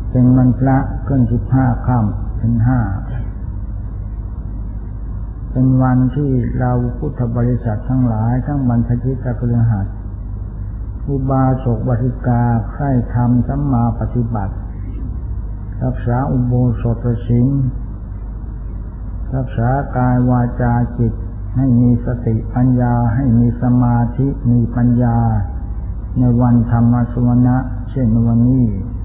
เป็นวันพระขึ้น15 ค่ำเป็น5เป็นวันที่เราพุทธบริษัททั้งหลายทั้งบรรพชิตคฤหัสถ์อุบาสกอุบาสิกาใคร่ธรรมสัมมาปฏิบัติรักษาอุโบสถศีลรักษากายวาจาจิตให้มีสติปัญญาให้มีสมาธิมีปัญญาในวันธรรมสวนะเช่นวันนี้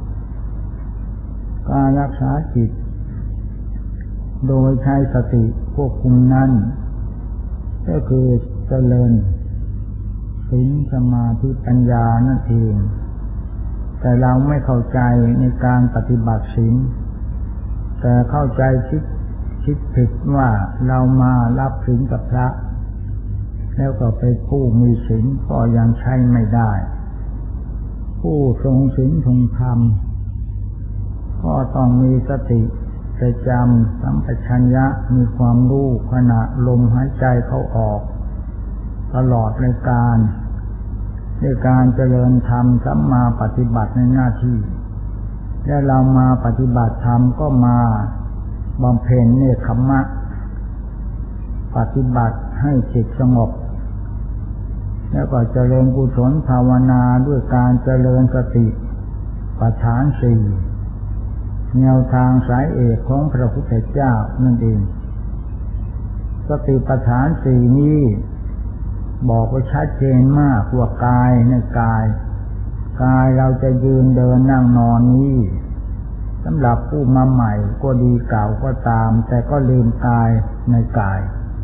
การรักษาจิตโดยใช้สติควบคุมนั้นก็คือเจริญศีลสมาธิปัญญานั่นเองแต่เราไม่เข้าใจในการปฏิบัติศีลแต่เข้าใจคิดผิดว่าเรามารับศีลกับพระแล้วก็ไปผู้มีศีลก็ยังใช้ไม่ได้ผู้ทรงศีลทรงธรรมก็ต้องมีสติประจำสัมปชัญญะมีความรู้ขณะลมหายใจเข้าออกตลอดในการด้วยการเจริญธรรมสัมมาปฏิบัติในหน้าที่และเรามาปฏิบัติธรรมก็มาบำเพ็ญเนคขมะปฏิบัติให้จิตสงบแล้วก็เจริญกุศลภาวนาด้วยการเจริญสติปัฏฐานสี่แนวทางสายเอกของพระพุทธเจ้านั่นเองสติปัฏฐานสี่นี้บอกไว้ชัดเจนมากว่ากายในกายเราจะยืนเดินนั่งนอนนี้สำหรับผู้มาใหม่ก็ดีเก่าก็ตามแต่ก็ลืมกายในกาย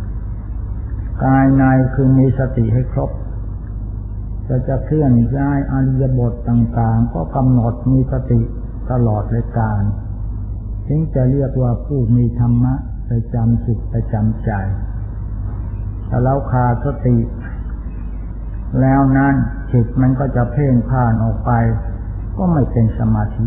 ในคือมีสติให้ครบจะเคลื่อนย้ายอิริยาบถต่างๆก็กำหนดมีสติตลอดเลยการถึงจะเรียกว่าผู้มีธรรมะประจำจิตประจำใจถ้าเราขาดสติแล้วนั้นจิตมันก็จะเพ่นพ่านออกไปก็ไม่เป็นสมาธิ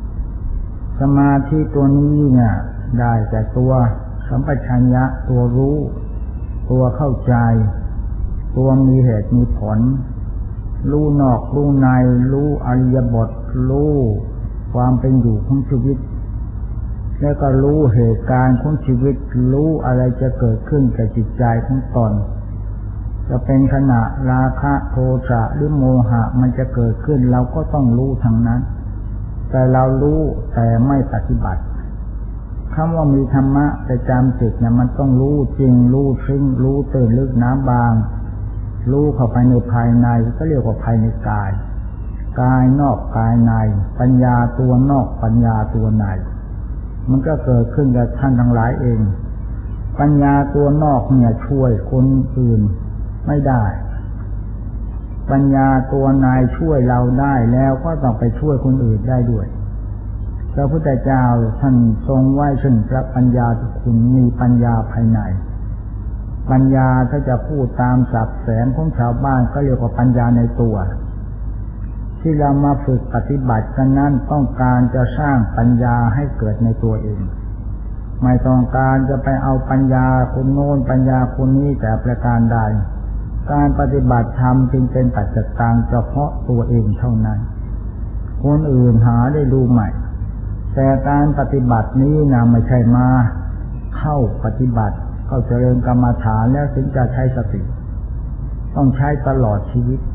ตัวนี้เนี่ยได้แต่ตัวสัมปชัญญะตัวรู้ตัวเข้าใจตัวมีเหตุมีผลรู้นอกรู้ในรู้อริยบทรู้ความเป็นอยู่ของชีวิตแล้วก็รู้เหตุการณ์ของชีวิตรู้อะไรจะเกิดขึ้นกับจิตใจของตนจะเป็นขณะราคะโทสะหรือโมหะมันจะเกิดขึ้นเราก็ต้องรู้ทั้งนั้นแต่เรารู้แต่ไม่ปฏิบัติคำว่ามีธรรมะประจำจิตเนี่ยมันต้องรู้จริงรู้ซึ้งรู้ตื่นลึกน้ำบางรู้เข้าไปในภายในก็เรียกว่าภายในกายนอกกายในปัญญาตัวนอกปัญญาตัวในมันก็เกิดขึ้นกับท่านทั้งหลายเองปัญญาตัวนอกเนี่ยช่วยคนอื่นไม่ได้ปัญญาตัวในช่วยเราได้แล้วก็ต้องไปช่วยคนอื่นได้ด้วยพระพุทธเจ้าท่านทรงไว้ซึ่งพระปัญญาทุกคุณมีปัญญาภายในปัญญาถ้าจะพูดตามศัพท์แสงของชาวบ้านก็เรียกว่าปัญญาในตัวที่เรามาฝึกปฏิบัติกันนั้นต้องการจะสร้างปัญญาให้เกิดในตัวเองไม่ต้องการจะไปเอาปัญญาคนโน้นปัญญาคนนี้แต่ประการใดการปฏิบัติธรรมจึงเป็นปัจจัยต่างเฉพาะตัวเองเท่านั้นคนอื่นหาได้ดูใหม่แต่การปฏิบัตินี้นะไม่ใช่มาเข้าปฏิบัติเข้าเจริญกรรมฐานแล้วถึงจะใช้สติต้องใช้ตลอดชีวิต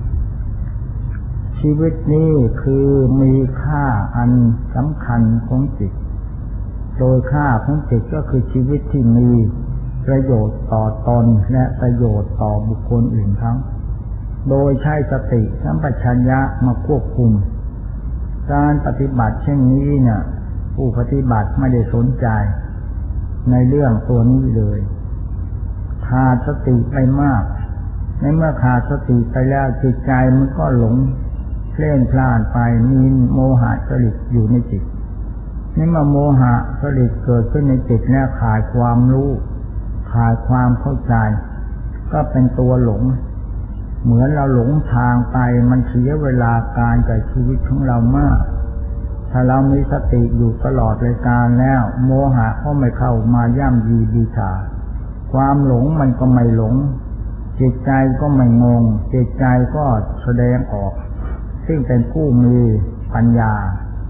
นี้คือมีค่าอันสำคัญของจิตโดยค่าของจิตก็คือชีวิตที่มีประโยชน์ต่อตนและประโยชน์ต่อบุคคลอื่นทั้งโดยใช้สติสัมปชัญญะมาควบคุมการปฏิบัติเช่นนี้เนี่ยผู้ปฏิบัติไม่ได้สนใจในเรื่องตัวนี้เลยขาดสติไปมากในเมื่อขาดสติไปแล้วจิตใจมันก็หลงเพลินพล่านไปมีโมหะจริตอยู่ในจิตนี่เมื่อโมหะจริตเกิดขึ้นในจิตแล้วขาดความรู้ขาดความเข้าใจก็เป็นตัวหลงเหมือนเราหลงทางไปมันเสียเวลาการกับชีวิตของเรามากถ้าเรามีสติอยู่ตลอดรายการแล้วโมหะก็ไม่เข้ามาย่ำยีบูชาความหลงมันก็ไม่หลงจิตใจก็ไม่งงจิตใจก็แสดงออกซึ่งเป็นผู้มีปัญญา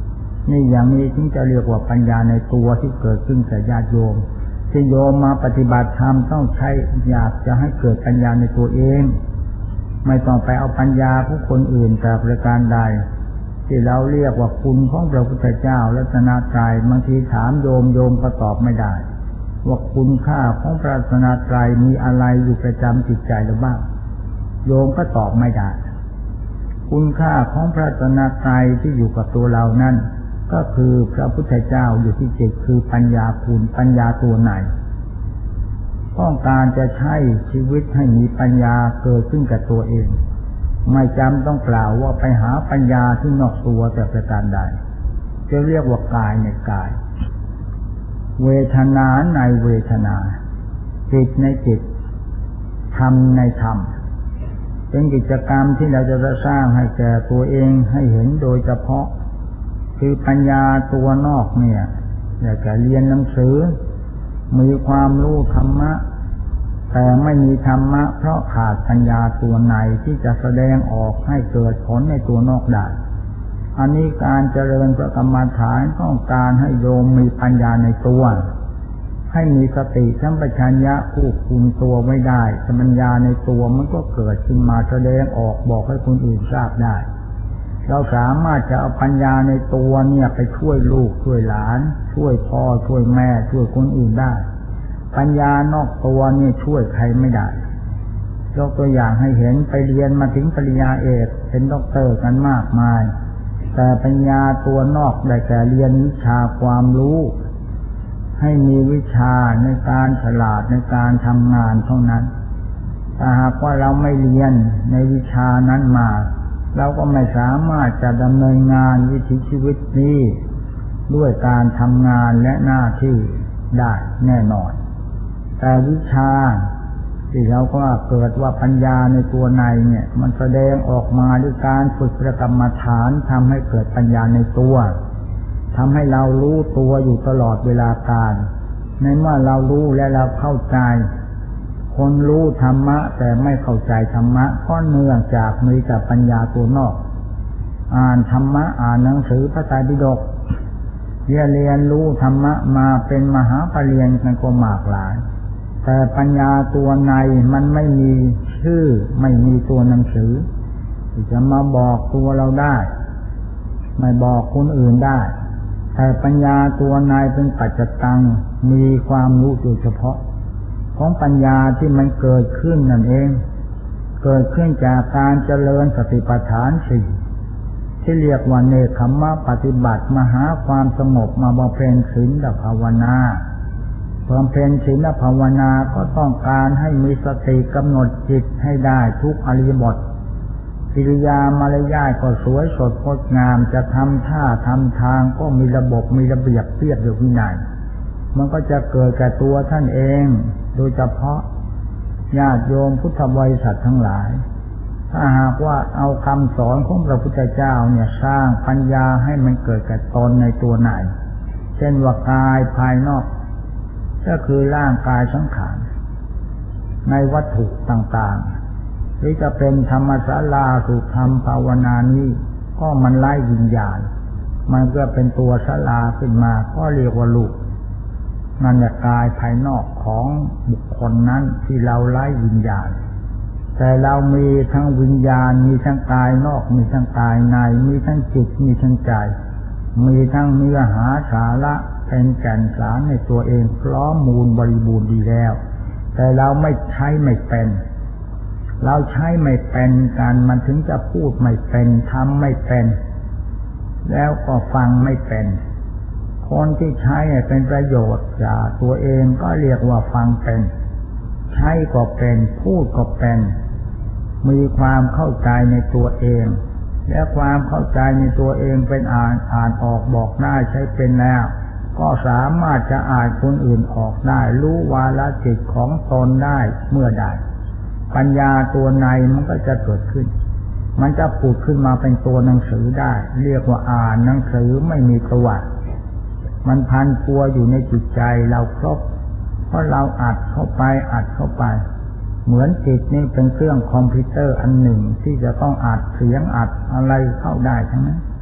นี่อย่างนี้ถึงจะเรียกว่าปัญญาในตัวที่เกิดขึ้นแก่ญาติโยมที่โยมมาปฏิบัติธรรมต้องใช้อยากจะให้เกิดปัญญาในตัวเองไม่ต้องไปเอาปัญญาของคนอื่นแต่ประการใดที่เราเรียกว่าคุณของพระพุทธเจ้ารัตนตรัยบางทีถามโยมก็ตอบไม่ได้ว่าคุณค่าของพระรัตนตรัยมีอะไรอยู่ประจำจิตใจหรือบ้างโยมก็ตอบไม่ได้คุณค่าของพระรัตนตรัยที่อยู่กับตัวเรานั่นก็คือพระพุทธเจ้าอยู่ที่จิตคือปัญญาคุณปัญญาตัวไหนต้องการจะใช้ชีวิตให้มีปัญญาเกิดขึ้นกับตัวเองไม่จำต้องกล่าวว่าไปหาปัญญาที่นอกตัวแต่ประการใดจะเรียกว่ากายในกายเวทนาในเวทนาจิตในจิตธรรมในธรรมเป็นกิจกรรมที่เราจะสร้างให้แก่ตัวเองให้เห็นโดยเฉพาะคือปัญญาตัวนอกเนี่ยอยากจะเรียนหนังสือมีความรู้ธรรมะแต่ไม่มีธรรมะเพราะขาดปัญญาตัวในที่จะแสดงออกให้เกิดผลในตัวนอกได้อันนี้การเจริญพระกรรมฐานต้องการให้โยมมีปัญญาในตัวให้มีสติสัมปชัญญะควบคุมตัวไว้ได้ปัญญาในตัวมันก็เกิดขึ้นมาแสดงออกบอกให้คนอื่นทราบได้เราสามารถจะเอาปัญญาในตัวเนี่ยไปช่วยลูกช่วยหลานช่วยพ่อช่วยแม่ช่วยคนอื่นได้ปัญญานอกตัวนี่ช่วยใครไม่ได้ยกตัวอย่างให้เห็นไปเรียนมาถึงปริญญาเอกเป็นด็อกเตอร์กันมากมายแต่ปัญญาตัวนอกได้แต่เรียนวิชาความรู้ให้มีวิชาในการฉลาดในการทำงานเท่านั้นถ้าหากว่าเราไม่เรียนในวิชานั้นมาเราก็ไม่สามารถจะดำเนินงานวิถีชีวิตนี้ด้วยการทำงานและหน้าที่ได้แน่นอนแต่วิชาที่เราก็เกิดว่าปัญญาในตัวในเนี่ยมันแสดงออกมาด้วยการฝึกกรรมฐานทำให้เกิดปัญญาในตัวทำให้เรารู้ตัวอยู่ตลอดเวลาการในเมื่อเรารู้และเราเข้าใจคนรู้ธรรมะแต่ไม่เข้าใจธรรมะก็เนื่องจากมีแต่ปัญญาตัวนอกอ่านธรรมะอ่านหนังสือพระไตรปิฎกเรียนรู้ธรรมะมาเป็นมหาปรริญญากันก็มากหลายแต่ปัญญาตัวในมันไม่มีชื่อไม่มีตัวหนังสือที่จะมาบอกตัวเราได้ไม่บอกคนอื่นได้แต่ปัญญาตัวในเป็นปัจจตังมีความรู้โดยเฉพาะของปัญญาที่มันเกิดขึ้นนั่นเองเกิดขึ้นจากการเจริญสติปัฏฐานสี่ที่เรียกว่าเนคขมปฏิบัติมาหาความสงบมาบำเพ็ญศีลภาวนาบำเพ็ญศีลภาวนาก็ต้องการให้มีสติกำหนดจิตให้ได้ทุกอริยบทกิริยามารยาทก็สวยสดงดงามจะทำท่าทำทางก็มีระบบมีระเบียบเรียบอยู่วินัยมันก็จะเกิดแก่ตัวท่านเองโดยเฉพาะญาติโยมพุทธบริษัททั้งหลายถ้าหากว่าเอาคำสอนของพระพุทธเจ้าเนี่ยสร้างปัญญาให้มันเกิดแก่ตนในตัวไหนเช่นว่ากายภายนอกก็คือร่างกายสังขารในวัตถุต่างๆหรือจะเป็นธรรมศาลาสุธรรมภาวนานี้ก็มันไล่วิญญาณมันก็เป็นตัวศาลาขึ้นมาก็เรียกว่าลูกนั่นแหละกายภายนอกของบุคคลนั้นที่เราไล่วิญญาณแต่เรามีทั้งวิญญาณมีทั้งกายนอกมีทั้งกายในมีทั้งจิตมีทั้งใจมีทั้งเนื้อหาสาระเป็นแก่นสารในตัวเองพร้อมมูลบริบูรณ์ดีแล้วแต่เราไม่ใช้ไม่เป็นเราใช้ไม่เป็นกันมันถึงจะพูดไม่เป็นทำไม่เป็นแล้วก็ฟังไม่เป็นคนที่ใช้เป็นประโยชน์จากตัวเองก็เรียกว่าฟังเป็นใช้ก็เป็นพูดก็เป็นมีความเข้าใจในตัวเองและความเข้าใจในตัวเองเป็นอ่านออกบอกได้ใช้เป็นแล้วก็สามารถจะอ่านคนอื่นออกได้รู้วาระจิตของตนได้เมื่อใดปัญญาตัวในมันก็จะเกิดขึ้นมันจะผุดขึ้นมาเป็นตัวหนังสือได้เรียกว่าอ่านหนังสือไม่มีตัวมันพันตัวอยู่ในจิตใจเราครบเพราะเราอัดเข้าไปเหมือนจิตนี่เป็นเครื่องคอมพิวเตอร์อันหนึ่งที่จะต้องอัดเสียงอัดอะไรเข้าได้ทั้งนั้น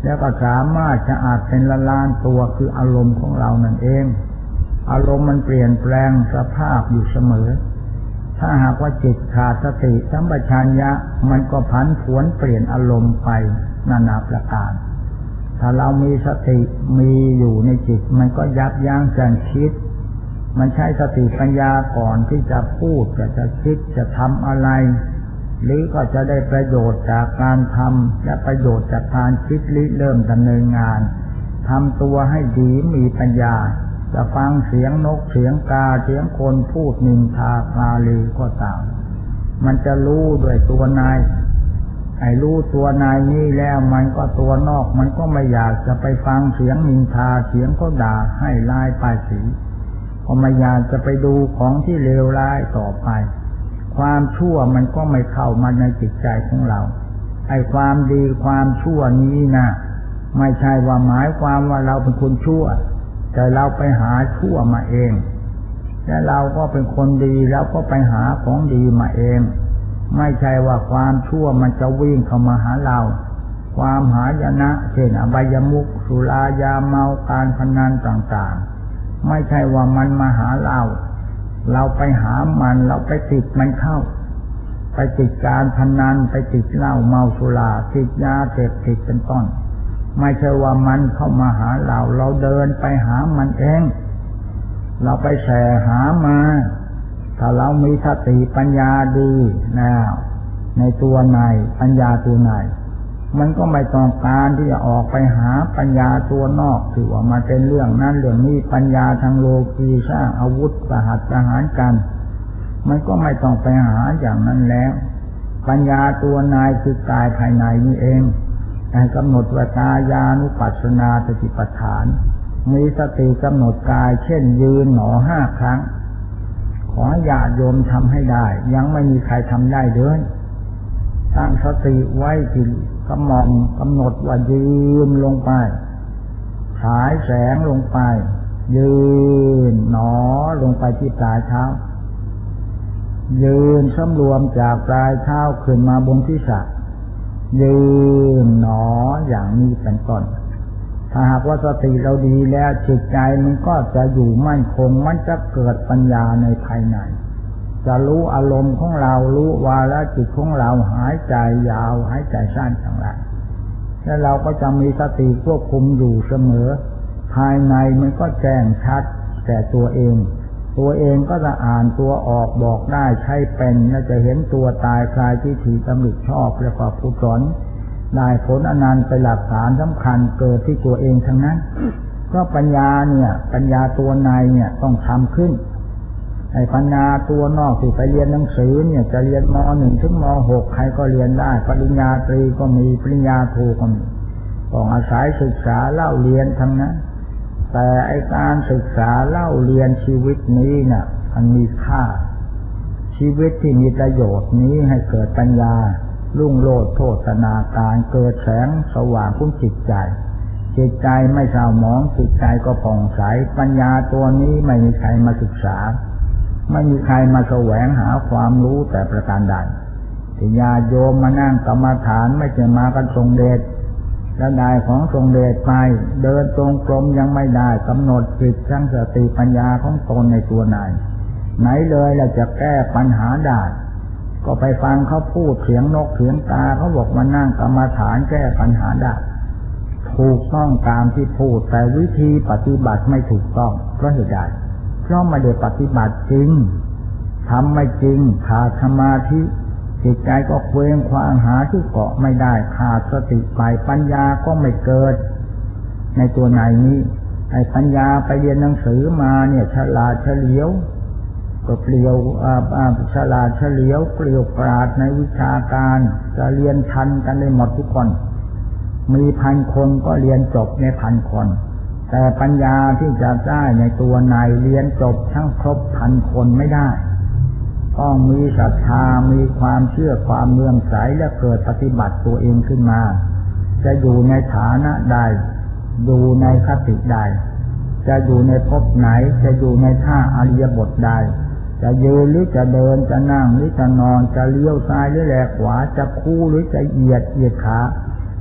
แล้วก็สามารถจะอาจเป็นละลานตัวคืออารมณ์ของเรานั่นเองอารมณ์มันเปลี่ยนแปลงสภาพอยู่เสมอถ้าหากว่าจิตขาดสติสัมปชัญญะมันก็ผันผวนเปลี่ยนอารมณ์ไปนานาประการถ้าเรามีสติมีอยู่ในจิตมันก็ยับยั้งการคิดมันใช้สติปัญญาก่อนที่จะพูดจะคิดจะทำอะไรหรือก็จะได้ประโยชน์จากการทำและประโยชน์จากการคิดริเริ่มดำเนินงานทำตัวให้ดีมีปัญญาจะฟังเสียงนกเสียงกาเสียงคนพูดนินทาคลาลีก็ตามมันจะรู้ด้วยตัวนายไอ้รู้ตัวนายนี่แล้วมันก็ตัวนอกมันก็ไม่อยากจะไปฟังเสียงนินทาเสียงเขาด่าให้ร้ายป้ายสีก็ไม่อยากจะไปดูของที่เลวร้ายต่อไปความชั่วมันก็ไม่เข้ามาในจิตใจของเราไอ้ความดีความชั่วนี้นะไม่ใช่ว่าหมายความว่าเราเป็นคนชั่วแต่เราไปหาชั่วมาเองและเราก็เป็นคนดีเราก็ไปหาของดีมาเองไม่ใช่ว่าความชั่วมันจะวิ่งเข้ามาหาเราความหายนะเช่นอบายมุขสุรายาเมาการพนันต่างๆไม่ใช่ว่ามันมาหาเราไปหามันเราไปติดมันเข้าไปติดการพนันไปติดเหล้าเมาสุราติดยาเสพติดเป็นต้นไม่ใช่ว่ามันเข้ามาหาเราเดินไปหามันเองเราไปแสหามาถ้าเรามีสติปัญญาดีแล้วในตัวในปัญญาตัวในมันก็ไม่ต้องการที่จะออกไปหาปัญญาตัวนอกถือว่ามาเป็นเรื่องนั้นเรื่องนี้ปัญญาทางโลกีสร้างอาวุธประหัตประหารกันมันก็ไม่ต้องไปหาอย่างนั้นแล้วปัญญาตัวนายคือกายภายในนี่เองให้กำหนดว่าตายานุปัสสนาสติปัฏฐานมีสติกำหนดกายเช่นยืนหนอ5 ครั้งขอญาติโยมทำให้ได้ยังไม่มีใครทำได้เลยตั้งสติไว้ที่กำหนดว่ายืนลงไปฉายแสงลงไปยืนหนอลงไปที่ปลายเท้ายืนสำรวมจากปลายเท้าขึ้นมาบนศีรษะยืนหนออย่างนี้เป็นต้นถ้าหากว่าสติเราดีแล้วจิตใจมันก็จะอยู่มั่นคงมันจะเกิดปัญญาในภายในจะรู้อารมณ์ของเรารู้วาระจิตของเราหายใจยาวหายใจสั้นทั้งหลายแล้วเราก็จะมีสติควบคุมอยู่เสมอภายในมันก็แจ้งชัดแต่ตัวเองก็จะอ่านตัวออกบอกได้ใช้เป็นและจะเห็นตัวตายคลายทิฏฐิตำหนิชอบแล้วก็กุศลได้ผลอนันต์เป็นหลักฐานสำคัญเกิดที่ตัวเองทั้งนั้นก็ปัญญาตัวในเนี่ยต้องทำขึ้นไอ้ปัญญาตัวนอกที่ไปเรียนหนังสือเนี่ยจะเรียนม.1 ถึงม.6 ใครก็เรียนได้ปริญญาตรีก็มีปริญญาโทก็มีต้องอาศัยศึกษาเล่าเรียนทั้งนั้นแต่ไอ้การศึกษาเล่าเรียนชีวิตนี้น่ะมันมีค่าชีวิตที่มีประโยชน์นี้ให้เกิดปัญญารุ่งโรจน์โภชนาการเกิดแสงสว่างคุ้มจิตใจไม่เศร้าหมองจิตใจก็ผ่องใสปัญญาตัวนี้ไม่มีใครมาศึกษาไม่มีใครมาแสวงหาความรู้แต่ประการใดที่ญาติโยมมานั่งกรรมฐานไม่ใช่มากันทรงเดชแล้วได้ของทรงเดชไปเดินตรงกลมยังไม่ได้กำหนดจิตทั้งสติปัญญาของตนในตัวไหนเลยเราจะแก้ปัญหาได้ก็ไปฟังเขาพูดเสียงนกเสียงกาเขาบอกมานั่งกรรมฐานแก้ปัญหาได้ถูกต้องตามที่พูดแต่วิธีปฏิบัติไม่ถูกต้องเพราะเหตุใดเพราะไม่ได้ปฏิบัติจริงทำไม่จริงขาดสมาธิจิตใจก็เคว้งคว้างหาที่เกาะไม่ได้ขาดสติไปปัญญาก็ไม่เกิดในตัวไหนนี้ไอ้ปัญญาไปเรียนหนังสือมาเนี่ยฉลาดเฉลียวก็เปลี่ยวฉลาดเฉลียวเปลี่ยวปราดในวิชาการจะเรียนทันกันได้หมดทุกคนมี1,000 คนก็เรียนจบใน1,000 คนแต่ปัญญาที่จะได้ในตัวในเรียนจบทั้งครบ1,000 คนไม่ได้ต้องมีศรัทธามีความเชื่อความเลื่อมใสและเกิดปฏิบัติตัวเองขึ้นมาจะอยู่ในฐานะใดอยู่ในคติใดจะอยู่ในภพไหนจะอยู่ในท่าอริยบทใดจะยืนหรือจะเดินจะนั่งหรือจะนอนจะเลี้ยวซ้ายหรือแลขวาจะคู่หรือจะเหยียดขา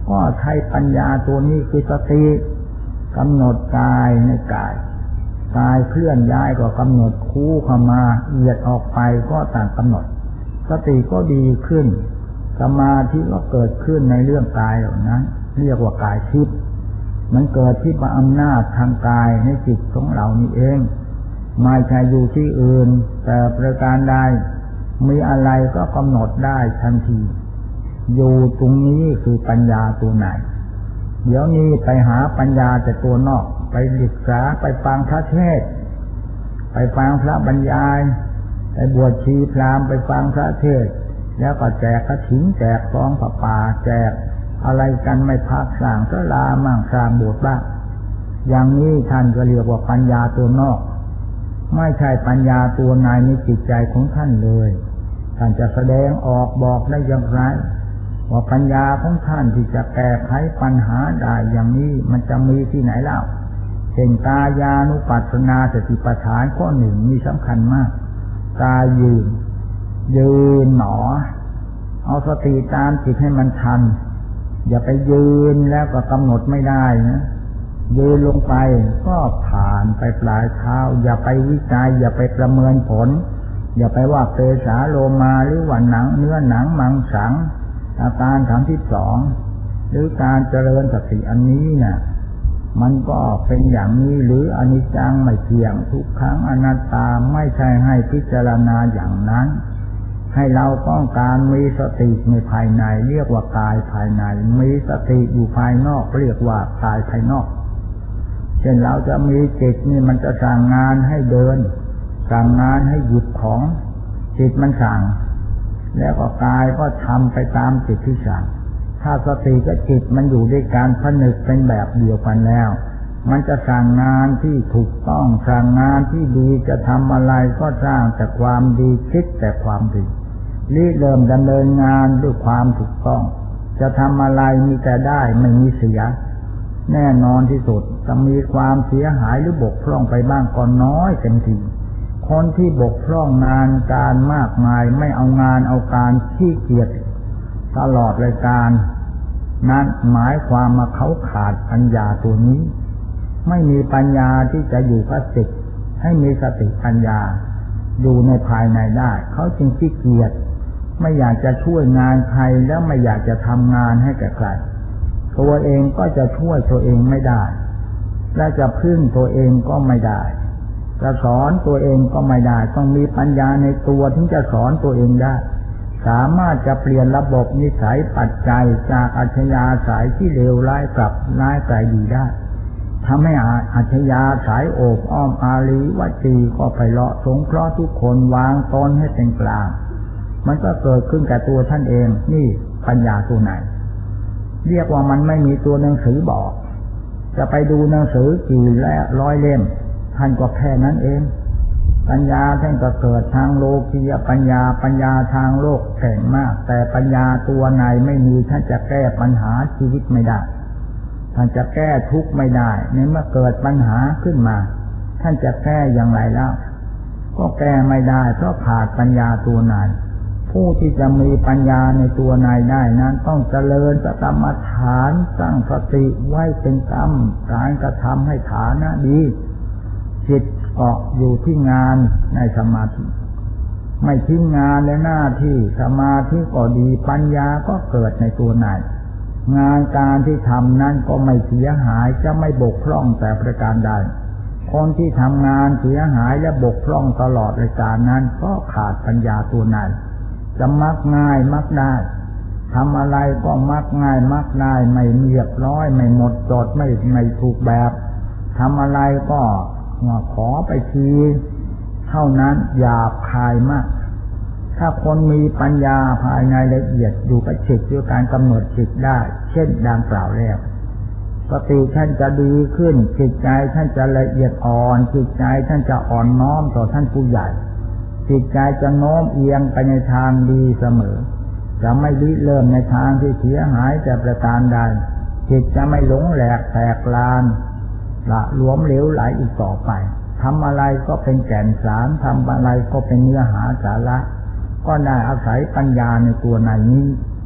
ก็ใช้ปัญญาตัวนี้คือสติกำหนดกายในกายเคลื่อนย้ายก็กำหนดคู่เข้ามาเอียดออกไปก็ต่างกำหนดสติก็ดีขึ้นสมาธิก็เกิดขึ้นในเรื่องกายเหล่านั้นเรียกว่ากายทิพย์มันเกิดที่อำนาจทางกายในจิตของเรานี่เองไม่ใช่อยู่ที่อื่นแต่ประการใดมีอะไรก็กำหนดได้ทันทีอยู่ตรงนี้คือปัญญาตัวไหนเดี๋ยวนี้ไปหาปัญญาแต่ตัวนอกไปศึกษาไปฟังพระเทศน์ไปฟังพระบรรยายไปบวชชีพราหมณ์ไปฟังพระเทศน์แล้วก็แจกกฐินแจกซองผ้าป่าแจกอะไรกันไม่พักสร้างศาลามั่งสร้างโบสถ์บ้างอย่างนี้ท่านก็เรียกว่าปัญญาตัวนอกไม่ใช่ปัญญาตัวในจิตใจของท่านเลยท่านจะแสดงออกบอกได้อย่างไรว่าปัญญาของท่านที่จะแก้ไขปัญหาได้อย่างนี้มันจะมีที่ไหนเล่าเช่นกายานุปัสสนาสติปัฏฐานข้อหนึ่งมีสำคัญมากกายยืนหนอเอาสติตามจิตให้มันทันอย่าไปยืนแล้วก็กำหนดไม่ได้นะยืนลงไปก็ผ่านไปปลายเท้าอย่าไปวิจัยอย่าไปประเมินผลอย่าไปว่าเปสาโลมาหรือว่าหนังเนื้อหนังมังสังอาการ32หรือการเจริญสติอันนี้เนี่ยมันก็เป็นอย่างนี้หรืออนิจจังไม่เที่ยงทุกขังอนัตตาไม่ใช่ให้พิจารณาอย่างนั้นให้เราต้องการมีสติในภายในเรียกว่ากายภายในมีสติอยู่ภายนอกเรียกว่ากายภายนอกเช่นเราจะมีจิตนี่มันจะสั่งงานให้เดินสั่งงานให้หยุดของจิตมันสั่งแล้วก็กายก็ทำไปตามจิตที่สั่งถ้าสติกับจิตมันอยู่ด้วยการผนึกเป็นแบบเดียวกันแล้วมันจะสั่งงานที่ถูกต้องสั่งงานที่ดีจะทำอะไรก็สร้างแต่ความดีคิดแต่ความดีเริ่มดำเนินงานด้วยความถูกต้องจะทำอะไรมีแต่ได้ไม่มีเสียแน่นอนที่สุดจะมีความเสียหายหรือบกพร่องไปบ้างก็น้อยเต็มทีคนที่บกพร่องงานการมากมายไม่เอางานเอาการขี้เกียจตลอดรายการนั้นหมายความว่าเขาขาดปัญญาตัวนี้ไม่มีปัญญาที่จะอยู่กับจิตให้มีสติปัญญาอยู่ในภายในได้เขาจึงขี้เกียจไม่อยากจะช่วยงานใครแล้วไม่อยากจะทำงานให้แก่ใครตัวเองก็จะช่วยตัวเองไม่ได้และจะพึ่งตัวเองก็ไม่ได้จะสอนตัวเองก็ไม่ได้ต้องมีปัญญาในตัวถึงจะสอนตัวเองได้สามารถจะเปลี่ยนระบบนิสัยปัจจัยจากอัธยาศัยที่เลวร้ายกลับร้ายกลายดีได้ทำให้อัธยาศัยโอบอ้อมอารีวจีก็ไพเราะสงเคราะห์ทุกคนวางตนให้เป็นกลางมันก็เกิดขึ้นกับตัวท่านเองนี่ปัญญาตัวไหนเรียกว่ามันไม่มีตัวหนังสือบอกจะไปดูหนังสือกี่ร้อยเล่มท่านก็แค่นั้นเองปัญญาท่านก็เกิดทางโลกียปัญญาทางโลกแข็งมากแต่ปัญญาตัวไหนไม่มีท่านจะแก้ปัญหาชีวิตไม่ได้ท่านจะแก้ทุกข์ไม่ได้ในเมื่อเกิดปัญหาขึ้นมาท่านจะแก้อย่างไรแล้วก็แก้ไม่ได้เพราะขาดปัญญาตัวไหนผู้ที่จะมีปัญญาในตัวนายได้นั้นต้องเจริญสติกรรมฐานตั้งสติไว้เป็นกรรมการกระทำให้ฐานะดีจิตเกาะอยู่ที่งานในสมาธิไม่ทิ้งงานและหน้าที่สมาธิก็ดีปัญญาก็เกิดในตัวนายงานการที่ทำนั้นก็ไม่เสียหายจะไม่บกพร่องแต่ประการใดคนที่ทำงานเสียหายและบกพร่องตลอดรายการนั้นก็ขาดปัญญาตัวนายจะมักง่ายมักได้ทำอะไรก็มักง่ายมักได้ไม่เรียบร้อยไม่หมดจดไม่ถูกแบบทำอะไรก็ขอไปทีเท่านั้นหยาบคายมากถ้าคนมีปัญญาภายในละเอียดอยู่กับจิตด้วยการกำหนดจิตได้เช่นดังกล่าวแล้วสติท่านจะดีขึ้นจิตใจท่านจะละเอียดอ่อนจิตใจท่านจะอ่อนน้อมต่อท่านผู้ใหญ่จิตใจจะโน้มเอียงไปในทางดีเสมอจะไม่ริเริ่มในทางที่เสียหายแต่ประการใดจิตจะไม่หลงแหลกแตกลานละหลวมเหลวไหลอีกต่อไปทำอะไรก็เป็นแก่นสารทำอะไรก็เป็นเนื้อหาสาระก็ได้อาศัยปัญญาในตัวในนี้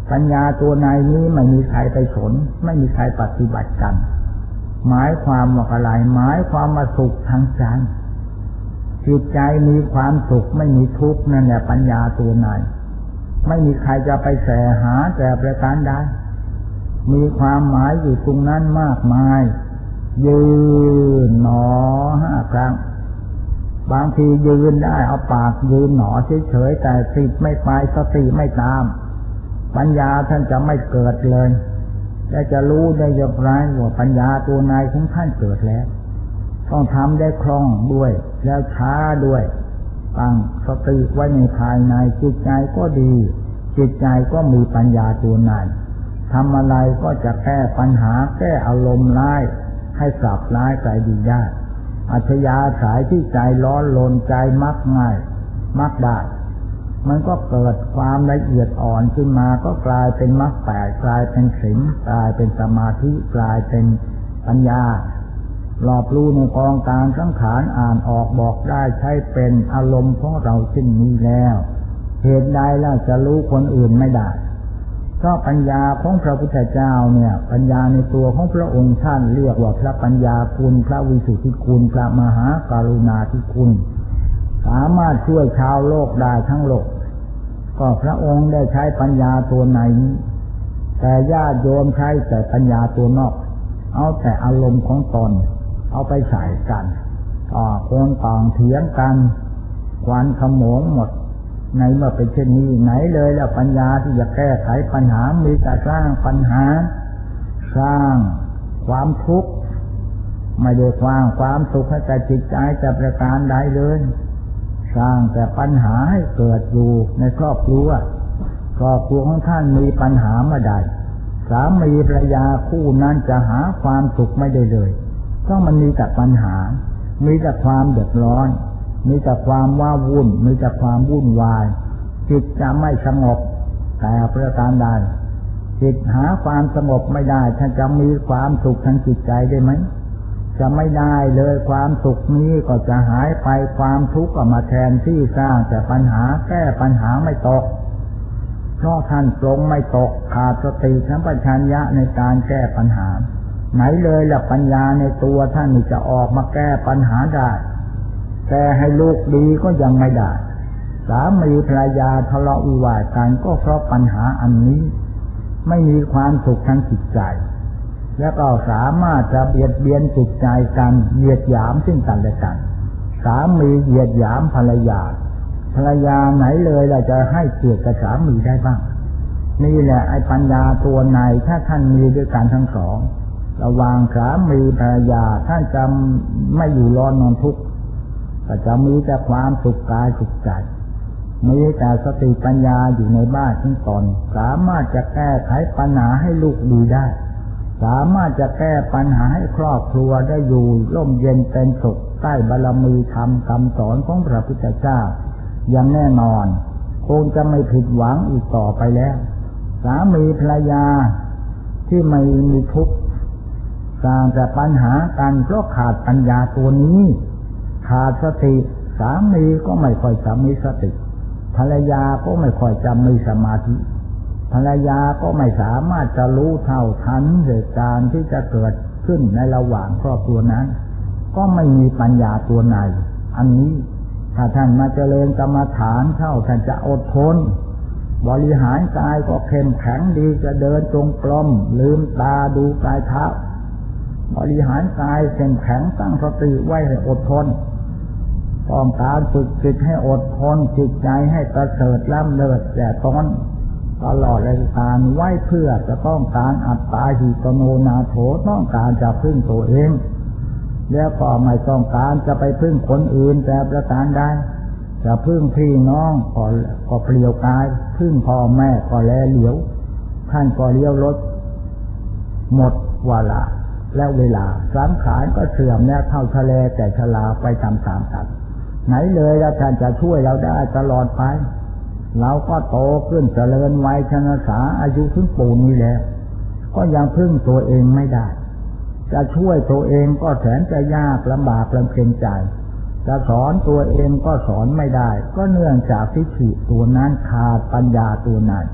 ปัญญาตัวในนี้ไม่มีใครไปสนไม่มีใครปฏิบัติกันหมายความว่าอะไรหมายความว่าสุขทางใจจิตใจมีความสุขไม่มีทุกข์นั่นแหละปัญญาตัวในไม่มีใครจะไปแสหาแต่ประการใดมีความหมายอยู่ตรงนั้นมากมายยืนหนอ5 ครั้งบางทียืนได้เอาปากยืนหนอเฉยๆแต่จิตไม่ไปสติไม่ตามปัญญาท่านจะไม่เกิดเลยและจะรู้ได้อย่างไรว่าปัญญาตัวในของท่านเกิดแล้วต้องทำได้คล่องด้วยแล้วช้าด้วยตั้งสติไว้ในภายในจิตใจก็ดีจิตใจก็มีปัญญาตัวในทำอะไรก็จะแก้ปัญหาแก้อารมณ์ร้ายให้กลับร้ายกลายดีได้อัธยาศัยที่ใจร้อนรนใจมักง่ายมักได้มันก็เกิดความละเอียดอ่อนขึ้นมาก็กลายเป็นมรรค 8กลายเป็นศีลกลายเป็นสมาธิกลายเป็นปัญญารอบรู้ในกองการสังขารอ่านออกบอกได้ใช้เป็นอารมณ์ของเราเช่นนี้แล้วเหตุใดล่ะจะรู้คนอื่นไม่ได้ก็ปัญญาของพระพุทธเจ้าเนี่ยปัญญาในตัวของพระองค์ท่านเรียกว่าพระปัญญาคุณพระวิสุทธิคุณพระมหากรุณาธิคุณสามารถช่วยชาวโลกได้ทั้งโลกก็พระองค์ได้ใช้ปัญญาตัวในนี้แต่ญาติโยมใช้แต่ปัญญาตัวนอกเอาแต่อารมณ์ของตนเอาไปใส่กันคนต่างเถียงกันควันขโมงหมดในเมื่อเป็นเช่นนี้ไหนเลยแล้วปัญญาที่จะแก้ไขปัญหามีแต่สร้างปัญหาสร้างความทุกข์ไม่ได้สร้างความสุขให้แก่จิตใจแต่ประการใดเลยสร้างแต่ปัญหาให้เกิดอยู่ในครอบครัวของท่านมีปัญหาเมื่อใดสามีภรรยาคู่นั้นจะหาความสุขไม่ได้เลยต้องมันมีแต่ปัญหามีแต่ความเดือดร้อนมีแต่ความว้าวุ่นมีแต่ความวุ่นวายจิตจะไม่สงบแต่ประการใดจิตหาความสงบไม่ได้ท่านจะมีความสุขทางจิตใจได้ไหมจะไม่ได้เลยความสุขนี้ก็จะหายไปความทุกข์ก็มาแทนที่สร้างแต่ปัญหาแก้ปัญหาไม่ตกเพราะท่านปรงไม่ตกขาดสติสัมปชัญญะในการแก้ปัญหาไหนเลยล่ะปัญญาในตัวท่านนี่จะออกมาแก้ปัญหาได้แก้ให้ลูกดีก็ยังไม่ได้สามีภรรยาทะเลาะวิวาทกันก็เพราะปัญหาอันนี้ไม่มีความสุขทางจิตใจแล้วก็สามารถจะเบียดเบียนจิตใจกันเหยียดหยามซึ่งกันและกันสามีเหยียดหยามภรรยาไหนเลยเราจะให้เกียรติกับสามีได้บ้างนี่แหละไอ้ปัญญาตัวในถ้าท่านมีด้วยกันทั้งสองระหว่างสามีภรรยาท่านจะไม่อยู่ร้อนนอนทุกข์ก็จะมีแต่ความสุขกายสุขใจมีแต่สติปัญญาอยู่ในบ้านทั้งตนสามารถจะแก้ไขปัญหาให้ลูกดีได้สามารถจะแก้ปัญหาให้ครอบครัวได้อยู่ร่มเย็นเป็นสุขใต้บารมีธรรมคำสอนของพระพุทธเจ้าอย่างแน่นอนคงจะไม่ผิดหวังอีกต่อไปแล้วสามีภรรยาที่ไม่มีทุกข์สร้างแต่ปัญหากันเพราะขาดปัญญาตัวนี้ขาดสติสามีก็ไม่ค่อยจะมีสติภรรยาก็ไม่ค่อยจะมีสมาธิภรรยาก็ไม่สามารถจะรู้เท่าทันเหตุการณ์ที่จะเกิดขึ้นในระหว่างครอบครัวนั้นก็ไม่มีปัญญาตัวในอันนี้ถ้าท่านมาเจริญกรรมฐานเข้าท่านจะอดทนบริหารกายก็เข้มแข็งดีจะเดินจงกรมลืมตาดูกายเท้าบริหารกายเข้มแข็งตั้งสติไว้ให้อดทนต้องการฝึกจิตให้อดทนจิตใจให้ประเสริฐล้ำเลิศแต่ตนตลอดรายการไว้เพื่อจะต้องการอัตตาหิตโนนาโถต้องการจะพึ่งตัวเองแล้วก็ไม่ต้องการจะไปพึ่งคนอื่นแต่ประการใดจะพึ่งพี่น้องก็เปลี่ยวกายพึ่งพ่อแม่ก็แลเหลียวท่านก็เลี้ยวรถหมดวาระและเวลาสังขารก็เสื่อมแล้วเท่าทะเลแต่ชราไปตามๆกันไหนเลยแล้วท่านจะช่วยเราได้ตลอดไปเราก็โตขึ้นเจริญวัยชนะสาอายุถึงปูนนี้แล้วก็ยังพึ่งตัวเองไม่ได้จะช่วยตัวเองก็แสนจะยากลำบากลำเค็ญใจจะสอนตัวเองก็สอนไม่ได้ก็เนื่องจากทิฏฐิตัวนั้นขาดปัญญาตัวนั้น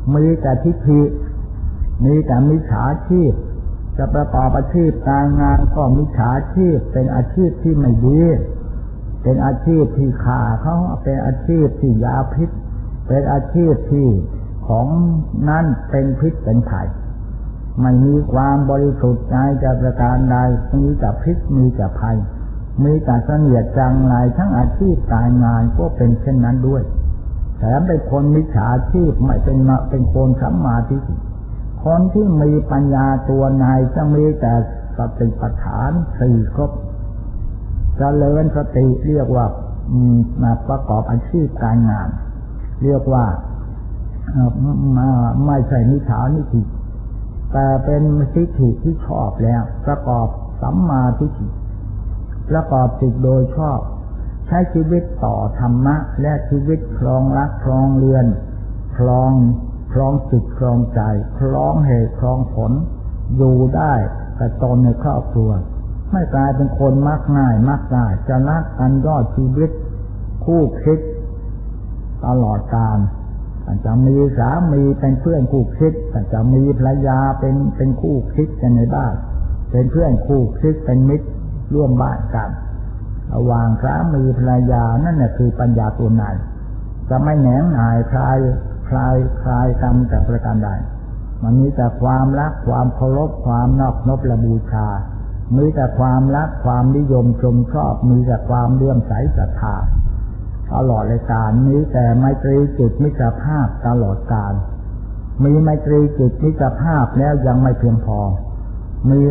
มีแต่ทิฏฐิมีแต่มิจฉาชีพจะประกอบอาชีพการงานก็มิจฉาชีพเป็นอาชีพที่ไม่ดีเป็นอาชีพที่ฆ่าเขาเป็นอาชีพที่ยาพิษเป็นอาชีพที่ของนั่นเป็นพิษเป็นภัยไม่มีความบริสุทธิ์ใจจะประการใดมีแต่พิษมีแต่ภัยมีแต่เสนียดจังไรทั้งอาชีพการงานก็เป็นเช่นนั้นด้วยแถมเป็นคนมิจฉาชีพไม่เป็นคนสัมมาทิฏฐิคนที่มีปัญญาตัวนายจะมีแต่สติปัฏฐานสี่ครบเจริญสติเรียกว่ามาประกอบอาชีพการงานเรียกว่าไม่ใช่มิจฉาทิฏฐิแต่เป็นทิฏฐิที่ชอบแล้วประกอบสัมมาทิฏฐิประกอบจิตโดยชอบใช้ชีวิตต่อธรรมะและชีวิตครองรักครองเรือนครองจิตครองใจครองเหตุครองผลอยู่ได้แต่ตนในครอบครัวไม่กลายเป็นคนมักง่ายมักได้จะรักกันยอดชีวิตคู่คิดตลอดกาลจะมีสามีเป็นเพื่อนคู่คิดจะมีภรรยาเป็นคู่คิดกันในบ้านเป็นเพื่อนคู่คิดเป็นมิตรร่วมบ้านกันระหว่างสามีภรรยานั่นแหละคือปัญญาตัวไหนจะไม่แหนงหน่ายคลายกันแต่ประการใดมันมีแต่ความรักความเคารพความนอบน้อมและบูชามีแต่ความรักความนิยมชมชอบมีแต่ความเลื่อมใสศรัทธาตลอดเลยการมีแต่ไมตรีจิตมิตรภาพตลอดกาลมีไมตรีจิตมิตรภาพแล้วยังไม่เพียงพอมี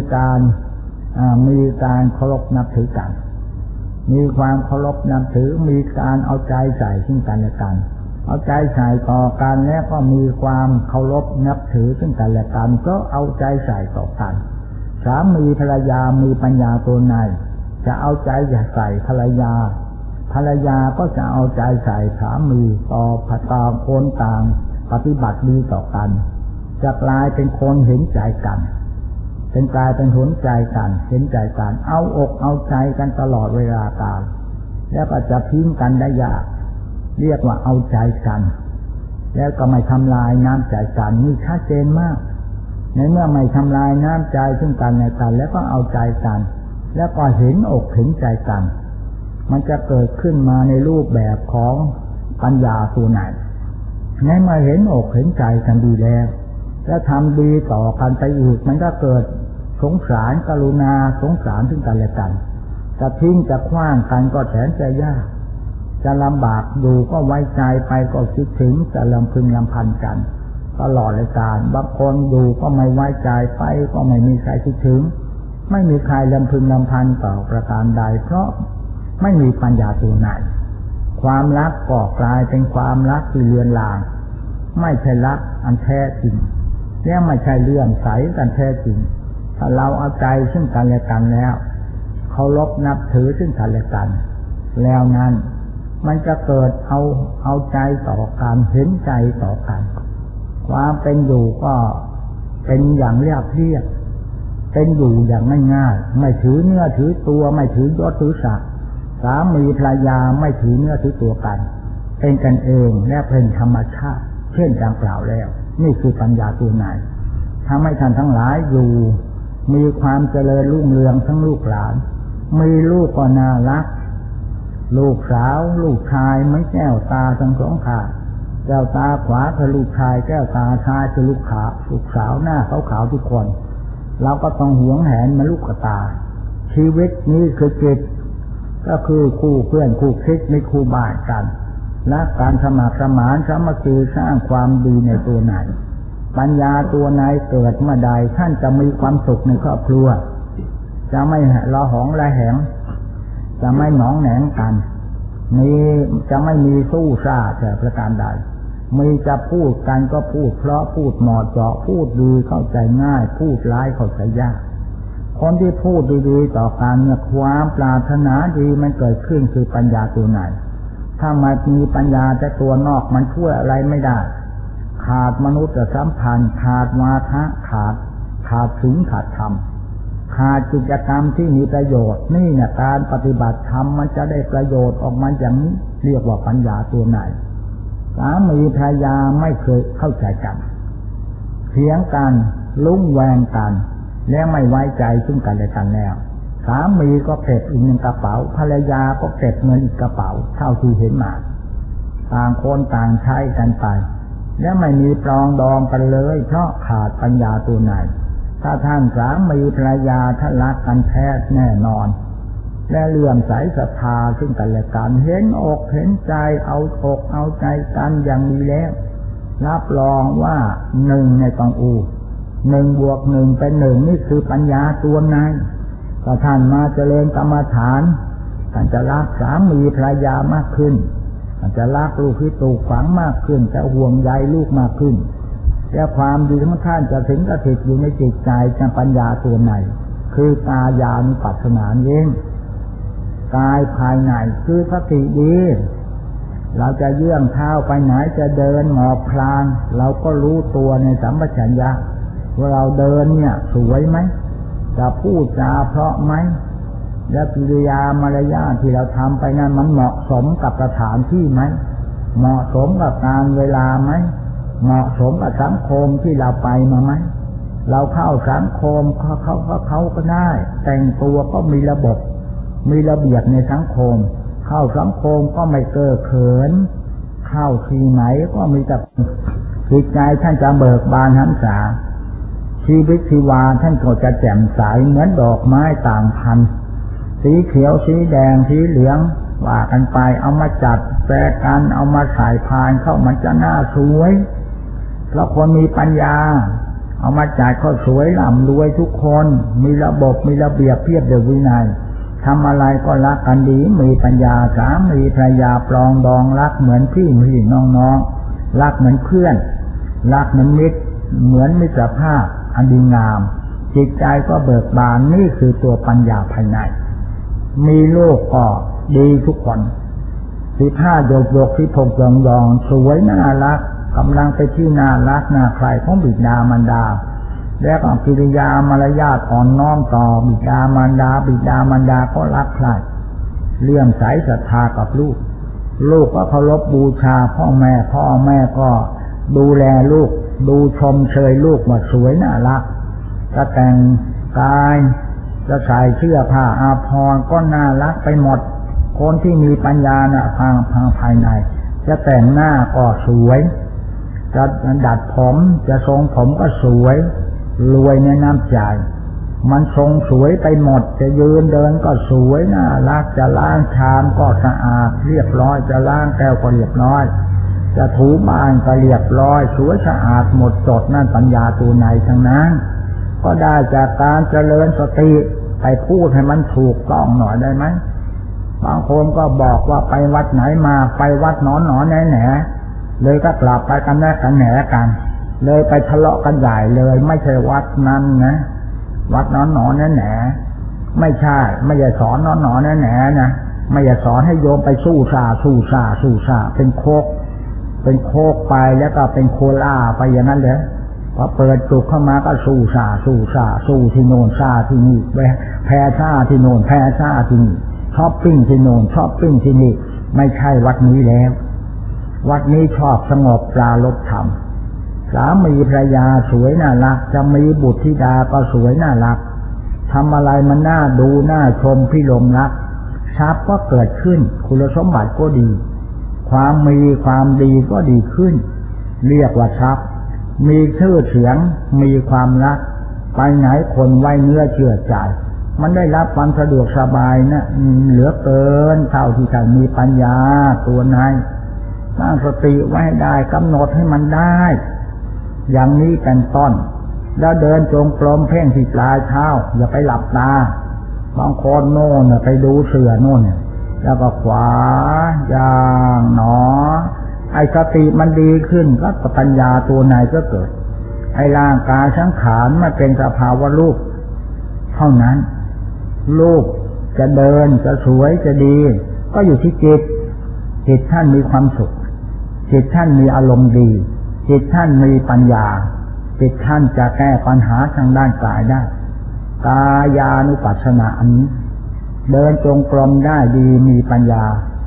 การเคารพนับถือกันมีความเคารพนับถือมีการเอาใจใส่ซึ่งกันและกันเอาใจใส่ต่อกันแล้วก็มีความเคารพนับถือซึ่งกันและกันก็เอาใจใส่ต่อกันสามีภรรยามีปัญญาตัวในจะเอาใจใส่ภรรยาก็จะเอาใจใส่สามีต่อคนต่างปฏิบัติดีต่อกันจะกลายเป็นคนเห็นใจกันเป็นกลายเป็นเห็นใจกันเอาอกเอาใจกันตลอดเวลาการแล้วก็จะทิ้งกันได้ยากเรียกว่าเอาใจกันแล้วก็ไม่ทำลายน้ำใจกันนี่ชัดเจนมากในเมื่อไม่ทำลายน้ำใจซึ่งกันและกันแล้วก็เอาใจกันแล้วก็เห็นอกเห็นใจกันมันจะเกิดขึ้นมาในรูปแบบของปัญญาตัวไหนในเมื่อเห็นอกเห็นใจกันดีแล้วแล้วทำดีต่อกันไปอีกมันก็เกิดสงสารกรุณาสงสารซึ่งกันและกันจะทิ้งจะขว้างกันก็แสนจะยากจะลำบากดูก็ไว้ใจไปก็คิดถึงจะลำพึงลำพันกันตลอดเลยการบางคนดูก็ไม่ไว้ใจไปก็ไม่มีใครคิดถึงไม่มีใครลำพึงลำพันต่อประการใดเพราะไม่มีปัญญาตัวไหนความรักก็กลายเป็นความรักที่เลือนลางไม่ใช่รักอันแท้จริงและไม่ใช่เลื่อมใสกันแท้จริงถ้าเราเอาใจซึ่งกันและกันแล้วเคารพนับถือซึ่งกันและกันแล้วนั้นมันจะเกิดเอาใจต่อกันเห็นใจต่อกันความเป็นอยู่ก็เป็นอย่างเรียบเป็นอยู่อย่างง่ายๆไม่ถือเนื้อถือตัวไม่ถือยศถือศักดิ์สามีภรรยาไม่ถือเนื้อถือตัวกันเป็นกันเองและเป็นธรรมชาติเช่นดังกล่าวแล้วนี่คือปัญญาตัวไหนทำให้ท่านทั้งหลายอยู่มีความเจริญรุ่งเรืองทั้งลูกหลานมีลูกก็น่ารักลูกสาวลูกชายไม่แก้วตาทั้งสองข้างแก้วตาขวาคือลูกชายแก้วตาซ้ายคือลูกสาวหน้าขาวทุกคนเราก็ต้องหวงแหนมาลูกตาชีวิตนี้คือจิตก็คือคู่เพื่อนคู่คิดในคู่บ้านกันและการสมัครสมานสามัคคีสร้างความดีในตัวไหนปัญญาตัวไหนเกิดเมื่อใดท่านจะมีความสุขในครอบครัวจะไม่ละหองละแหงจะไม่หนองแหนงกันจะไม่มีสู้ซ่าแต่ประการใดมีจะพูดกันก็พูดเพราะพูดเหมาะเจาะพูดดีเข้าใจง่ายพูดร้ายเข้าใจยากคนที่พูดดีๆต่อกันเนี่ยความปรารถนาดีมันเกิดขึ้นคือปัญญาตัวไหนถ้ามันมีปัญญาแต่ตัวนอกมันช่วยอะไรไม่ได้ขาดมนุษยสัมพันธ์ขาดวาทะขาดศีลขาดธรรมขาดกิจกรรมที่มีประโยชน์นี่เนี่ยการปฏิบัติธรรมมันจะได้ประโยชน์ออกมาอย่างนี้เรียกว่าปัญญาตัวไหนสามีภรรยาไม่เคยเข้าใจกันเถียงกันลุ้งแวงกันและไม่ไว้ใจซึ่งกันและกันแล้วสามีก็เก็บอีกหนึ่งกระเป๋าภรรยาก็เก็บเงินอีกกระเป๋าเท่าที่เห็นมาต่างคนต่างใช้กันไปและไม่มีปรองดองกันเลยเพราะขาดปัญญาตัวไหนถ้าท่านสามีภรรยาท่านรักกันแท้แน่นอนและเลื่อมใสศรัทธาซึ่งกันและกันเห็นอกเห็นใจเอาอกเอาใจกันอย่างนี้แล้วรับรองว่าหนึ่งในกองอูหนึ่งบวกหนึ่งเป็นหนึ่งนี่คือปัญญาตัวในถ้าท่านมาเจริญกรรมฐานท่านจะรักสามีภรรยามากขึ้นท่านจะรักลูกที่ถูกฝังมากขึ้นจะห่วงใยลูกมากขึ้นและความดีของท่านจะถึงกระถิอยู่ในจิตใจจะปัญญาตัวในคือกายานุปัสสนาเองกายภายในคือสติดีเราจะเยื่องเท้าไปไหนจะเดินหมอบคลานเราก็รู้ตัวในสัมปชัญญะว่าเราเดินเนี่ยสวยไหมจะพูดจาเพราะไหมและกิริยามารยาทที่เราทำไปนั้นมันเหมาะสมกับสถานที่ไหมเหมาะสมกับการเวลาไหมเหมาะสมกับสังคมที่เราไปมาไหมเราเข้าสังคมเขาก็ได้แต่งตัวก็มีระบบมีระเบียบในสังคมเข้าสังคมก็ไม่เก้อเขินเข้าที่ไหนก็มีแต่จิตใจท่านจะเบิกบานหันษาชีวิตชีวาท่านก็จะแจ่มใสเหมือนดอกไม้ต่างพันธุ์สีเขียวสีแดงสีเหลืองว่ากันไปเอามาจัดแจกันเอามาใส่พานเข้ามันจะน่าสวยเพราะคนมีปัญญาเอามาจัดเขาสวยร่ำรวยทุกคนมีระบบมีระเบียบเพียบเดียววินัยทำอะไรก็รักกันดีมีปัญญาสามีภรรยาปรองดองรักเหมือนพี่น้องรักเหมือนเพื่อนรักเหมือนมิตรเหมือนมิตรภาพอันดีงามจิตใจก็เบิกบานนี่คือตัวปัญญาภายในมีลูกก็ดีทุกคน15โยกที่พงยองสวยน่ารักกำลังไปที่น่ารักน่าใคร่ของบิดามารดาและก็กิริยามารยาทอ่อนน้อมต่อบิดามารดาก็รักใคร่เลื่อมใสศรัทธากับลูกก็เคารพบูชาพ่อแม่ก็ดูแลลูกดูชมเชยลูกว่าสวยน่ารักจะแต่งกายจะใส่เสื้อผ้าอาภรณ์ก็น่ารักไปหมดคนที่มีปัญญาน่ะทางภายในจะแต่งหน้าก็สวยจะดัดผมจะทรงผมก็สวยรวยในน้ำใจมันทรงสวยไปหมดจะยืนเดินก็สวยน่ารักจะล้างชามก็สะอาดเรียบร้อยจะล้างแก้วก็เรียบร้อยจะถูบ้านก็เรียบร้อยสวยสะอาดหมดจดนั่นปัญญาตัวในทั้งนั้นก็ได้จากการเจริญสติไปพูดให้มันถูกต้องหน่อยได้ไหมบางคนก็บอกว่าไปวัดไหนมาไปวัดหนอนแหนเลยก็กลับไปกันแน่กันแหนกันเลยไปทะเลาะกันใหญ่เลยไม่ใช่วัดนั้นนะวัดหนอนแหนไม่ใช่ไม่ใช่สอนหนอนแหนนะไม่ใช่สอนให้โยมไปสู้ซาเป็นโคกไปแล้วก็เป็นโคล่าไปอย่างนั้นเลยพอเปิดจุกเข้ามาก็สู้ที่โน่นซาที่นี่แพ้ซาที่โน่นแพ้ซาที่นี่ช้อปปิ้งที่โน่นช้อปปิ้งที่นี่ไม่ใช่วัดนี้แล้ววัดนี้ชอบสงบปราลบธรรมสามีภรรยาสวยน่ารักจะมีบุตรธิดาก็สวยน่ารักทำอะไรมันน่าดูน่าชมพิรมรักทรัพย์ก็เกิดขึ้นคุณสมบัติก็ดีความมีความดีก็ดีขึ้นเรียกว่าทรัพย์มีชื่อเสียงมีความรักไปไหนคนไว้เนื้อเชื่อใจมันได้รับความสะดวกสบายนะเหลือเกินเท่าที่ท่านมีปัญญาตัวนายสร้างสติไว้ได้กำหนดให้มันได้อย่างนี้เป็นต้นแล้วเดินจงกรมเพ่งที่ปลายเท้าอย่าไปหลับตาบางคนโน่นไปดูเสือโน่นแล้วก็ขวาย่างหนอไอ้สติมันดีขึ้นก็ปัญญาตัวในก็เกิดไอ้ร่างกายสังขารมันเป็นสภาวะรูปเท่านั้นรูปจะเดินจะสวยจะดีก็อยู่ที่จิตท่านมีความสุขจิตท่านมีอารมณ์ดีจิตท่านมีปัญญาจิตท่านจะแก้ปัญหาทางด้านกายได้กายานุปัสสนาอันนี้เดินจงกรมได้ดีมีปัญญา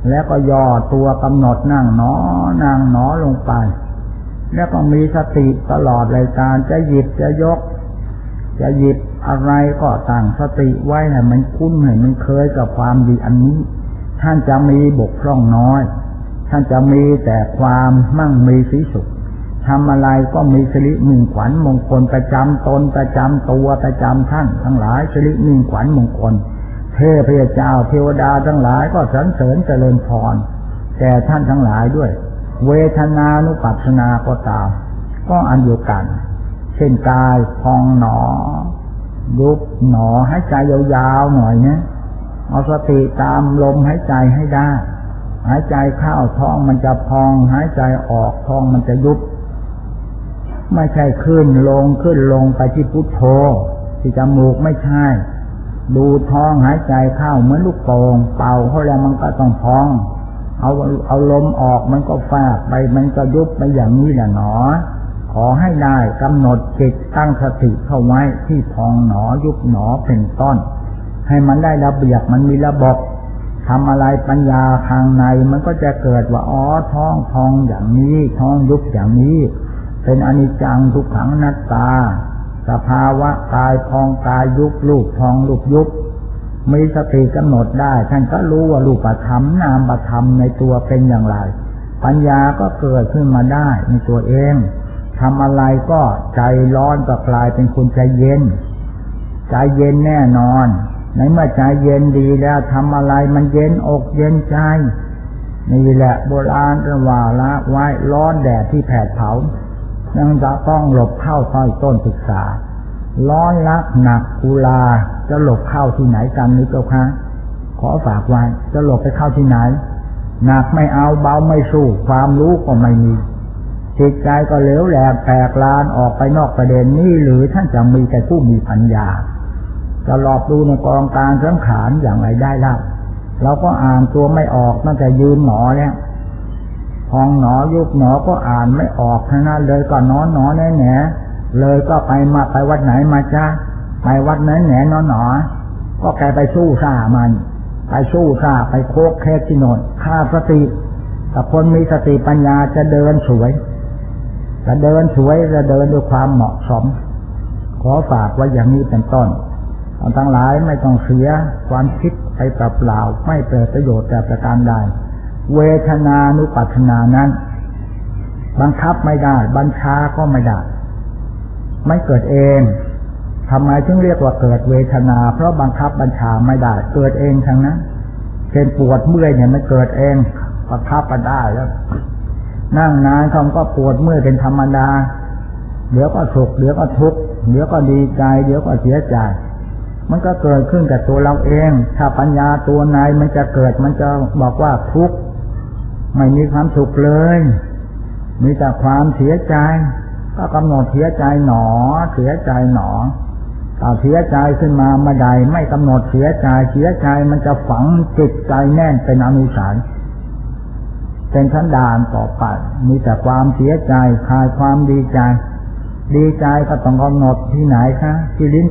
แล้วก็ย่อตัวกำหนดนั่งหนอนั่งหนอลงไปแล้วก็มีสติตลอดรายการจะหยิบจะยกจะหยิบอะไรก็ตั้งสติไว้ให้มันคุ้นให้มันเคยกับความดีอันนี้ท่านจะมีบกพร่องน้อยท่านจะมีแต่ความมั่งมีสีสุขทำอะไรก็มีสิริมิ่งขวัญมงคลประจำตนประจำตัวประจำท่านทั้งหลายสิริมิ่งขวัญมงคลเทพเจ้าเทวดาทั้งหลายก็สรรเสริญเจริญพรแก่ท่านทั้งหลายด้วยเวทนานุปัสสนาก็ตามก็อันเดียวกันเช่นกายพองหนอยุบหนอหายใจยาวๆหน่อยนะเอาสติตามลมหายใจให้ได้หายใจเข้าท้องมันจะพองหายใจออกท้องมันจะยุบไม่ใช่ขึ้นลงไปที่พุทโธที่จมูกไม่ใช่ดูท้องหายใจเข้าเหมือนลูกโป่งเป่าเข้าแล้วมันก็ต้องพองเอาลมออกมันก็ฟาดไปมันก็ยุบไปอย่างนี้แหละหนอขอให้ได้กำหนดจิตตั้งสติเข้าไว้ที่พองหนอยุบหนอเป็นต้นให้มันได้ระเบียบมันมีระบบทำอะไรปัญญาทางในมันก็จะเกิดว่าอ๋อท้องพองอย่างนี้ท้องยุบอย่างนี้เป็นอนิจจังทุกขังอนัตตาสภาวะกายพองกายยุบรูปพองรูปยุบมีสติกำหนดได้ท่านก็รู้ว่ารูปธรรมนามธรรมในตัวเป็นอย่างไรปัญญาก็เกิดขึ้นมาได้ในตัวเองทำอะไรก็ใจร้อนก็กลายเป็นคนใจเย็นใจเย็นแน่นอนในเมื่อใจเย็นดีแล้วทำอะไรมันเย็นอกเย็นใจนี่แหละโบราณว่าละไว้ร้อนแดดที่แผดเผานั่งจะต้องหลบเข้าใต้ต้นศึกษาร้อนลักหนักกุลาจะหลบเข้าที่ไหนกันนี่เจ้าคะขอฝากไว้จะหลบไปเข้าที่ไหนหนักไม่เอาเบาไม่สู้ความรู้ก็ไม่มีจิตใจก็เหลวแหลกแตกลานออกไปนอกประเด็นนี่หรือท่านจะมีแต่ผู้มีปัญญาจะหลอบดูในกองการสังขารอย่างไรได้ล่ะเราก็อ่านตัวไม่ออกตั้งแต่ยืนหนอแล้วพองหนอยุบหนอก็อ่านไม่ออกทั้งนั้นเลยก็นอนหนอแน่แหนเลยก็ไปวัดไหนมาจ้าไปวัดไหนแหนนอนหนอก็แกไปสู้ซ่ามันไปสู้ซ่าไปโคกแค่ที่โนนฆ่าสติแต่คนมีสติปัญญาจะเดินสวยจะเดินด้วยความเหมาะสมขอฝากไว้อย่างนี้เป็นต้นทั้งหลายไม่ต้องเสียความคิดไปเปล่าๆไม่เกิดประโยชน์แต่ประการใดเวทนานุปัสสนานั้นบังคับไม่ได้บัญชาก็ไม่ได้ไม่เกิดเองทำไมถึงเรียกว่าเกิดเวทนาเพราะบังคับบัญชาไม่ได้เกิดเองทั้งนั้นเช่นปวดเมื่อยเนี่ยมันเกิดเองบังคับมาได้แล้วนั่งนานเขาก็ปวดเมื่อยเป็นธรรมดาเดี๋ยวก็สุขเดี๋ยวก็ทุกข์เดี๋ยวก็ดีใจเดี๋ยวก็เสียใจมันก็เกิดขึ้นกับตัวเราเองถ้าปัญญาตัวไหนมันจะเกิดมันจะบอกว่าทุกข์ไม่มีความสุขเลยมีแต่ความเสียใจก็กำหนดเสียใจหนอเสียใจหนอถ้าเสียใจขึ้นมาเมื่อใดไม่กำหนดเสียใจมันจะฝังจิตใจแน่นเป็นอนุสัยเป็นสันดานต่อไปมีแต่ความเสียใจคลายความดีใจก็ต้องกำหนดที่ไหนคะที่ลิ้น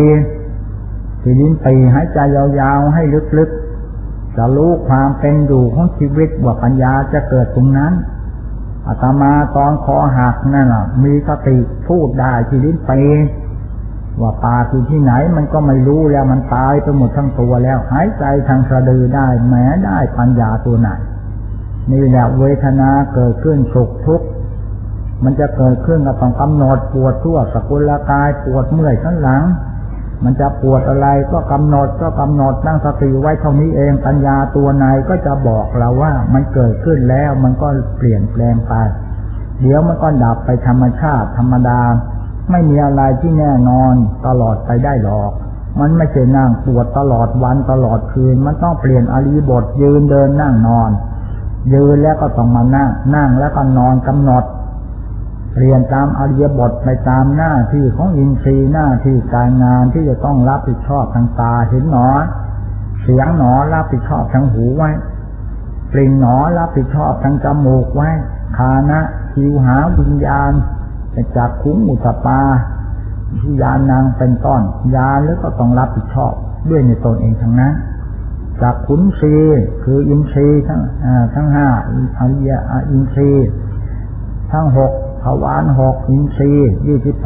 ปีหายใจยาวๆให้ลึกๆจะรู้ความเป็นอยู่ของชีวิตว่าปัญญาจะเกิดตรงนั้นอาตมาตอนคอหักนั่นน่ะมีสติพูดได้ที่ลิ้นปีว่าปากอยู่ที่ไหนมันก็ไม่รู้แล้วมันตายไปหมดทั้งตัวแล้วหายใจทางสะดือได้แม้ได้ปัญญาตัวไหนนี่แหละเวทนาเกิดขึ้นสุขทุกข์มันจะเกิดขึ้นก็ต้องกำหนดปวดทั่วสกุลกายปวดเมื่อยสันหลังมันจะปวดอะไรก็กำหนดตั้งสติไว้เท่านี้เองปัญญาตัวไหนก็จะบอกเราว่ามันเกิดขึ้นแล้วมันก็เปลี่ยนแปลงไปเดี๋ยวมันก็ดับไปธรรมชาติธรรมดาไม่มีอะไรที่แน่นอนตลอดไปได้หรอกมันไม่ใช่นั่งปวดตลอดวันตลอดคืนมันต้องเปลี่ยนอริยบทยืนเดินนั่งนอนยืนแล้วก็ต้องมานั่งแล้วก็นอนกำหนดเรียนตามอริยบทไปตามหน้าที่ของอินทรีย์หน้าที่การงานที่จะต้องรับผิดชอบทางตาเห็นหนอเสียงหนอรับผิดชอบทางหูไว้กลิ่นหนอรับผิดชอบทางจมูกไว้คานะชิวหาวิญญาณจักขุงอุตปาญาณนางเป็นต้นญาณแล้วก็ต้องรับผิดชอบด้วยในตนเองทั้งนั้นจากขุนศีคืออินทรีย์ทั้งห้าอริยอินทรีย์ทั้งหกทวารหกอินทรีย์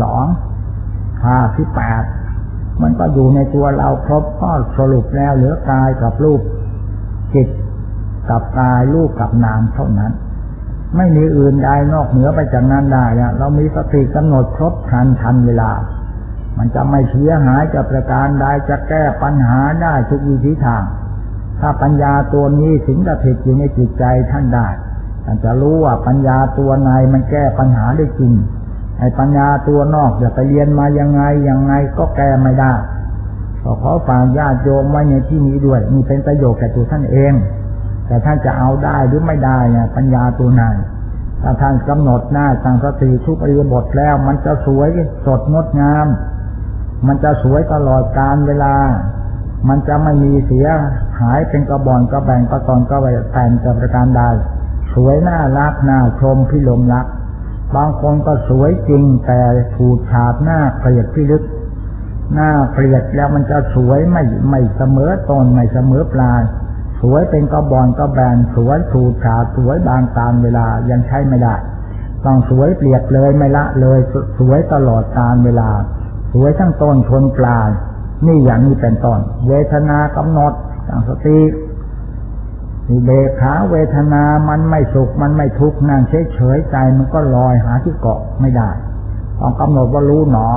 52 58มันก็อยู่ในตัวเราครบก็สรุปแล้วเหลือกายกับรูปจิตกับกายรูปกับนามเท่านั้นไม่มีอื่นใดนอกเหนือไปจากนั้นได้เรามีสติกำหนดครบทันเวลามันจะไม่เสียหายจะประการใดจะแก้ปัญหาได้ทุกวิถีทางถ้าปัญญาตัวนี้สิงสถิตอยู่ในจิตใจท่านได้ท่านจะรู้ว่าปัญญาตัวในมันแก้ปัญหาได้จริงไอ้ปัญญาตัวนอกจะไปเรียนมายังไงก็แก้ไม่ได้ขอฝากญาติโยมไว้ในที่นี้ด้วยนี่เป็นประโยชน์แก่ตัวท่านเองแต่ท่านจะเอาได้หรือไม่ได้เนี่ยปัญญาตัวในถ้าท่านกำหนดหน้าตั้งสติทุกอริยบทแล้วมันจะสวยสดงดงามมันจะสวยตลอดกาลเวลามันจะไม่มีเสียหายเป็นกระบอนกระแบ่งกระตอนกระแหวกแผ่นจะประการใดสวยน่ารักน่าชมพิลมรักบางคนก็สวยจริงแต่ถูกฉาบหน้าเกลียดพิลึกหน้าเกลียดแล้วมันจะสวยไม่เสมอต้นไม่เสมอปลายสวยเป็นกระบอนกระแบนสวยถูกฉาบสวยบางตามเวลายังใช้ไม่ได้ต้องสวยเปลี่ยนเลยไม่ละเลยสวยตลอดกาลเวลาสวยทั้งต้นทนปลายนี่อย่างนี้เป็นต้นเวทนากำหนดตั้งสติอุเบกขาเวทนามันไม่สุขมันไม่ทุกข์นั่งเฉยๆใจมันก็ลอยหาที่เกาะไม่ได้ต้องกำหนดว่ารู้หนอ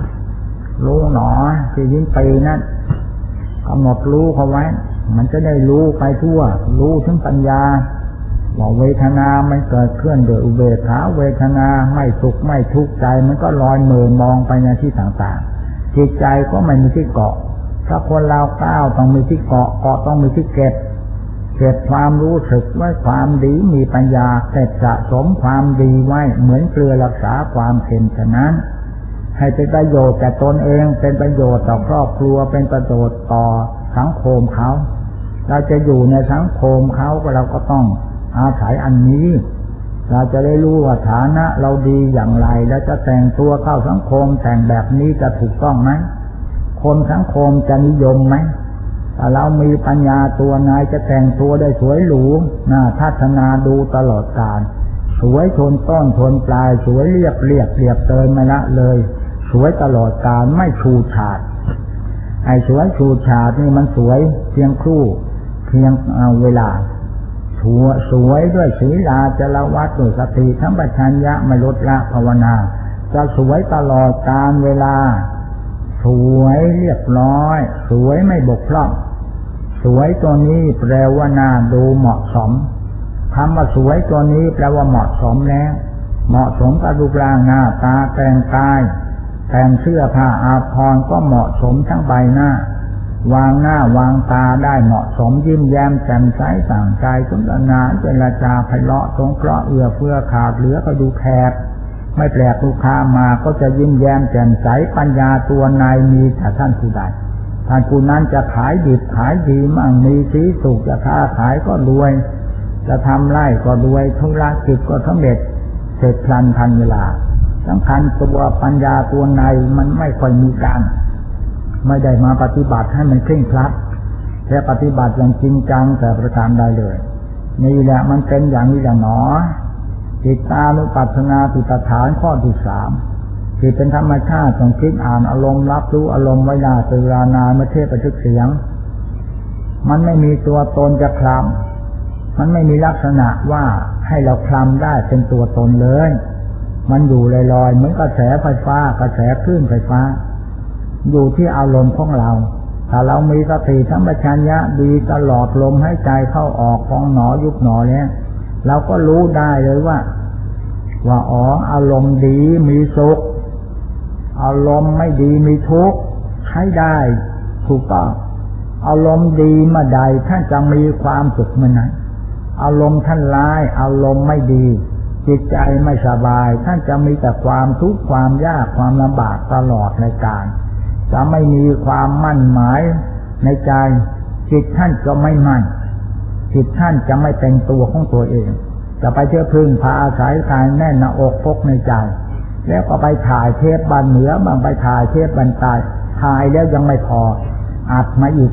ที่ยิ่งปีนั้นกำหนดรู้เขาไว้มันจะได้รู้ไปทั่วรู้ถึงปัญญาว่าเวทนามันเกิดขึ้นโดยอุเบกขาเวทนาไม่สุขไม่ทุกข์ใจมันก็ลอยเมินมองไปในที่ต่างๆจิตใจก็ไม่มีที่เกาะถ้าคนเราก้าวต้องมีที่เกาะต้องมีที่เก็บความรู้สึกไว้ความดีมีปัญญาเก็บสะสมความดีไว้เหมือนเกลือรักษาความเค็มฉะนั้นให้เป็นประโยชน์แก่ตนเองเป็นประโยชน์ต่อครอบครัวเป็นประโยชน์ต่อสังคมเขาเราจะอยู่ในสังคมเขาเราก็ต้องอาศัยอันนี้เราจะได้รู้ว่าฐานะเราดีอย่างไรแล้วจะแต่งตัวเข้าสังคมแต่งแบบนี้จะถูกต้องไหมคนสังคมจะนิยมไหมถ้าเรามีปัญญาตัวนายจะแต่งตัวได้สวยหรูน่าทัศนาดูตลอดกาลสวยทนต้นทนปลายสวยเรียบเตินไม่ละเลยสวยตลอดกาลไม่ฉูดฉาดไอ้สวยฉูดฉาดนี่มันสวยเพียงครู่เพียงเวลาสวยด้วยศีลาจารวัตด้วยสติสัมปชัญญะไม่ลดละภาวนาจะสวยตลอดกาลเวลาสวยเรียบร้อยสวยไม่บกพร่องสวยตัวนี้แปลว่าน่าดูเหมาะสมคำว่าสวยตัวนี้แปลว่าเหมาะสมแล้วเหมาะสมกับรูปร่างหน้าตาแต่งกายแต่งเสื้อผ้าอาภรณ์ก็เหมาะสมทั้งใบหน้าวางหน้าวางตาได้เหมาะสมยิ้มแย้มแจ่มใสต่างใจสนทนาเจรจาไพเราะสงเคราะห์เอื้อเฟื้อขาดเหลือก็ดูแขกไม่แปลกลูกค้ามาก็จะยิ้มแย้มแจ่มใสปัญญาตัวนายมีแต่ท่านผู้ใดท่านผู้นั้นจะขายดิบขายดีมั่งมีสีสุขจะค้าขายก็รวยจะทำไร่ก็รวยธุรกิจก็สำเร็จเสร็จพลันทันเวลาสำคัญตัวปัญญาตัวในมันไม่ค่อยมีการไม่ได้มาปฏิบัติให้มันเคร่งครัดแค่ปฏิบัติอย่างจริงจังแต่ประการใดเลยนี่แหละมันเป็นอย่างนี้แหละหนอจิตตานุปัสสนาติฏฐานข้อที่ 3ที่เป็นธรรมชาติต้องคิดอ่านอารมณ์รับรู้อารมณ์ไว้ได้เป็นเวลานานไม่เทศประทึกเสียงมันไม่มีตัวตนจะคลำมันไม่มีลักษณะว่าให้เราคลำได้เป็นตัวตนเลยมันอยู่ลอยๆเหมือนกระแสไฟฟ้ากระแสคลื่นไฟฟ้าอยู่ที่อารมณ์ของเราถ้าเรามีสติสัมปชัญญะดีตลอดลมหายใจเข้าออกของหนอยุบหนอเนี่ยเราก็รู้ได้เลยว่าอ๋ออารมณ์ดีมีสุขอารมณ์ไม่ดีมีทุกข์ใช้ได้ถูกต้องอารมณ์ดีเมื่อใดท่านจะมีความสุขเมื่อนั้นอารมณ์ท่านร้ายอารมณ์ไม่ดีจิตใจไม่สบายท่านจะมีแต่ความทุกข์ความยากความลำบากตลอดในการจะไม่มีความมั่นหมายในใจจิตท่านจะไม่มั่นจิตท่านจะไม่เป็นตัวของตัวเองจะไปเชื่อพึ่งพาอาศัยกายแน่นหน้าอกพกในใจแล้วก็ไปถ่ายเทปบันเหนือบางไปถ่ายเทปบันใต้ถ่ายแล้วยังไม่พออัดมาอีก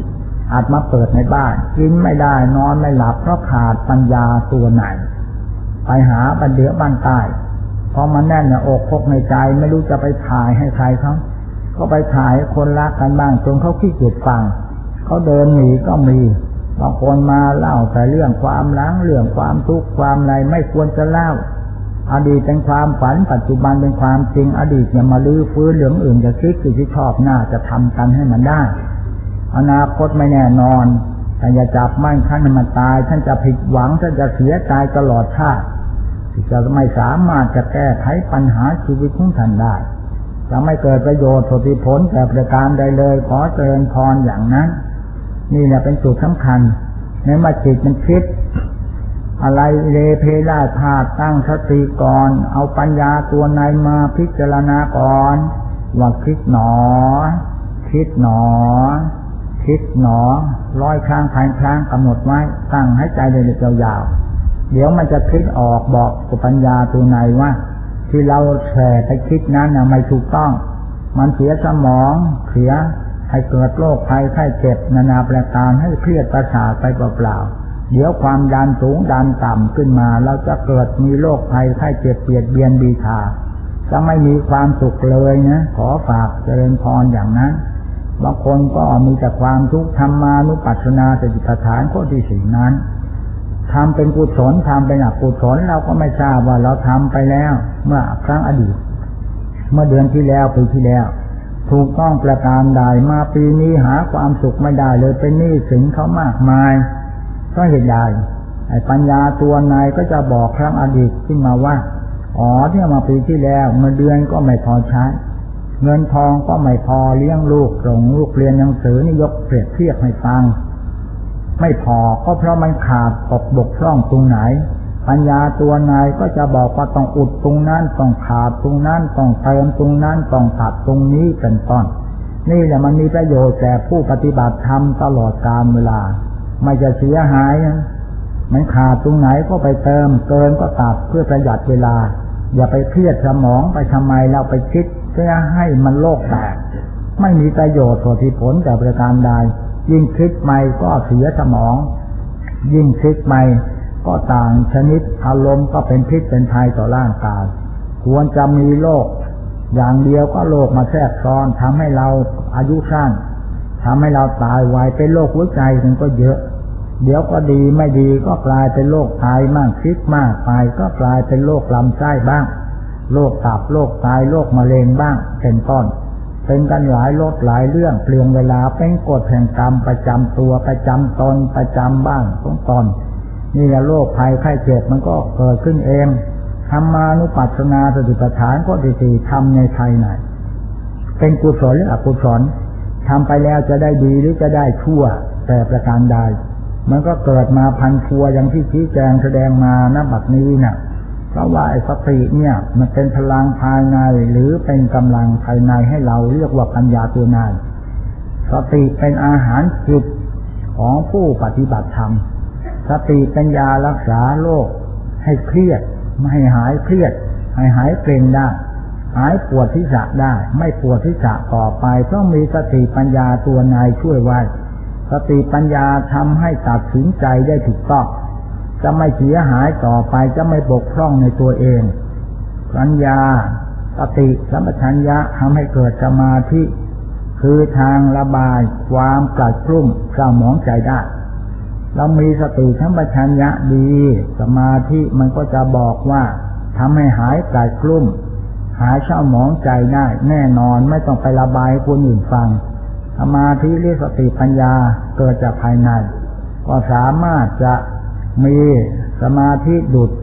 อาจมาเปิดในบ้านกินไม่ได้นอนไม่หลับเพราะขาดปัญญาตัวไหนไปหาบันเดือบ้านใต้พอมันแน่นอกพกในใจไม่รู้จะไปถ่ายให้ใครเขาก็ไปถ่ายคนรักกันบ้างจนเขาขี้เกียจฟังเขาเดินหนีก็มีบางคนมาเล่าแต่เรื่องความหลังเรื่องความทุกข์ความอะไรไม่ควรจะเล่าอดีตเป็นความฝันปัจจุบันเป็นความจริงอดีตอย่ามาลื้อฟื้นเรื่องอื่นจะคิดที่ชอบหน้าจะทำกันให้มันได้อนาคตไม่แน่นอนแต่อย่าจับมั่นขั้นให้มันตายท่านจะผิดหวังท่านจะเสียใจตลอดชาติที่จะไม่สามารถจะแก้ไขปัญหาชีวิตของท่านได้จะไม่เกิดประโยชน์ผลแต่ประการใดเลยขอเจริญพรอย่างนั้นนี่แหละเป็นจุดสำคัญในเมื่อจิตมันคิดอะไรเลเพได้พาดตั้งสติก่อนเอาปัญญาตัวในมาพิจารณาก่อนว่าคิดหนอคิดหนอคิดหนอ100 ครั้งพันครั้งกำหนดไว้ตั้งให้ใจเดินยาวๆเดี๋ยวมันจะคิดออกบอกกับปัญญาตัวในว่าที่เราแช่ไปคิดนั้นไม่ถูกต้องมันเสียสมองเสียให้เกิดโรคภัยไข้เจ็บนานาประการให้เครียดประสาทไปเปล่าๆเดี๋ยวความดันสูงดันต่ำขึ้นมาเราจะเกิดมีโรคภัยไข้เจ็บเบียดเบียนบีทาจะไม่มีความสุขเลยนะขอฝากเจริญพรอย่างนั้นบางคนก็มีแต่ความทุกข์ธรรมานุปัสสนาสติปัฏฐานข้อที่ 4นั้นทำเป็นกุศลทำเป็นอกุศลเราก็ไม่ทราบว่าเราทำไปแล้วเมื่อครั้งอดีตเมื่อเดือนที่แล้วปีที่แล้วถูกต้องประการใดมาปีนี้หาความสุขไม่ได้เลยเป็นหนี้สินเขามากมายก็เหตุใดไอ้ปัญญาตัวในก็จะบอกครั้งอดีตขึ้นมาว่าอ๋อที่มาปีที่แล้วเมื่อเดือนก็ไม่พอใช้เงินทองก็ไม่พอเลี้ยงลูกส่งลูกเรียนหนังสือนี่ยกเปรียบเทียบให้ฟังไม่พอก็เพราะมันขาดตกบกพร่องตรงไหนปัญญาตัวในก็จะบอกว่าต้องอุดตรงนั้นต้องขาดตรงนั้นต้องเติมตรงนั้นต้องตัดตรงนี้เป็นต้นนี่แหละมันมีประโยชน์แก่ผู้ปฏิบัติธรรมตลอดกาลเวลาไม่จะเสียหายมันขาดตรงไหนก็ไปเติมเกินก็ตัดเพื่อประหยัดเวลาอย่าไปเครียดสมองไปทำไมเราไปคิดเพื่อให้มันโลกแตกไม่มีประโยชน์ผลแต่ประการใดยิ่งคิดใหม่ก็เสียสมองยิ่งคิดใหม่ก็ต่างชนิดอารมณ์ก็เป็นพิษเป็นภัยต่อร่างกายควรจะมีโรคอย่างเดียวก็โรคมาแทรกซ้อนทำให้เราอายุสั้นทำให้เราตายไวเป็นโรคหัวใจมันก็เยอะเดี๋ยวก็ดีไม่ดีก็กลายเป็นโรคไตมากคิดมากไปก็กลายเป็นโรคลำไส้บ้างโรคตับโรคไตโรคมะเร็งบ้างเป็นต้นเป็นกันหลายโรคหลายเรื่องเปลืองเวลาเป็นกฎแห่งกรรมประจำตัวประจำตนประจำบ้างของตนนี่แหละโรคภัยไข้เจ็บมันก็เกิดขึ้นเองธรรมานุปัสสนาสติปัฏฐานข้อที่ 4ทำในภายในเป็นกุศลหรืออกุศลทำไปแล้วจะได้ดีหรือจะได้ชั่วแต่ประการใดมันก็เกิดมาพันพัวอย่างที่ชี้แจงแสดงมาณบัดนี้น่ะเพราะว่าไอ้สติเนี่ยมันเป็นพลังภายในหรือเป็นกำลังภายในให้เราเรียกว่าปัญญาตัวในสติเป็นอาหารจิตของผู้ปฏิบัติธรรมสติเป็นยารักษาโรคให้เครียดไม่ให้หายเครียดให้หายเกร็งได้หายปวดศีรษะได้ไม่ปวดศีรษะต่อไปต้องมีสติปัญญาตัวในช่วยไว้สติปัญญาทำให้ตัดสินใจได้ถูกต้องจะไม่เสียหายต่อไปจะไม่บกพร่องในตัวเองปัญญาสติสัมปชัญญะทำให้เกิดสมาธิคือทางระบายความกลัดกลุ้มเศร้าหมองใจได้เรามีสติสัมปชัญญะดีสมาธิมันก็จะบอกว่าทำให้หายกลัดกลุ้มหายเศร้าหมองใจได้แน่นอนไม่ต้องไประบายให้คนอื่นฟังสมาธิหรือสติปัญญาเกิดจากภายในก็สามารถจะมีสมาธิดุด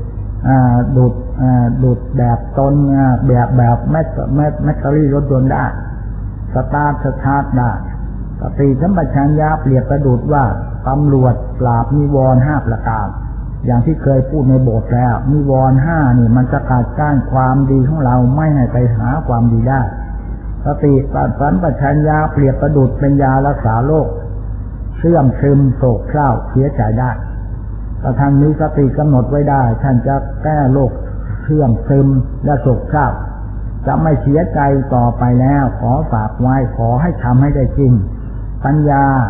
แบบตนแบบแมตเตอรี่รถยนต์ได้สตาร์ทได้สติสัมปชัญญะเปรียบประดุจว่าตำรวจปราบนิวรณ์5ประการอย่างที่เคยพูดในบทแล้วนิวรณ์5นี่มันจะขัดกั้นความดีของเราไม่ให้ไปหาความดีได้สติสัมปชัญญะเปรียบประดุจเป็นยารักษาโรคเสื่อมซึมโศกเศร้าเสียใจได้ถ้าท่านมีสติกำหนดไว้ได้ท่านจะแก้โรคเสื่อมซึมและโศกเศร้าจะไม่เสียใจต่อไปแล้วขอฝากไว้ขอให้ทำให้ได้จริงปัญญา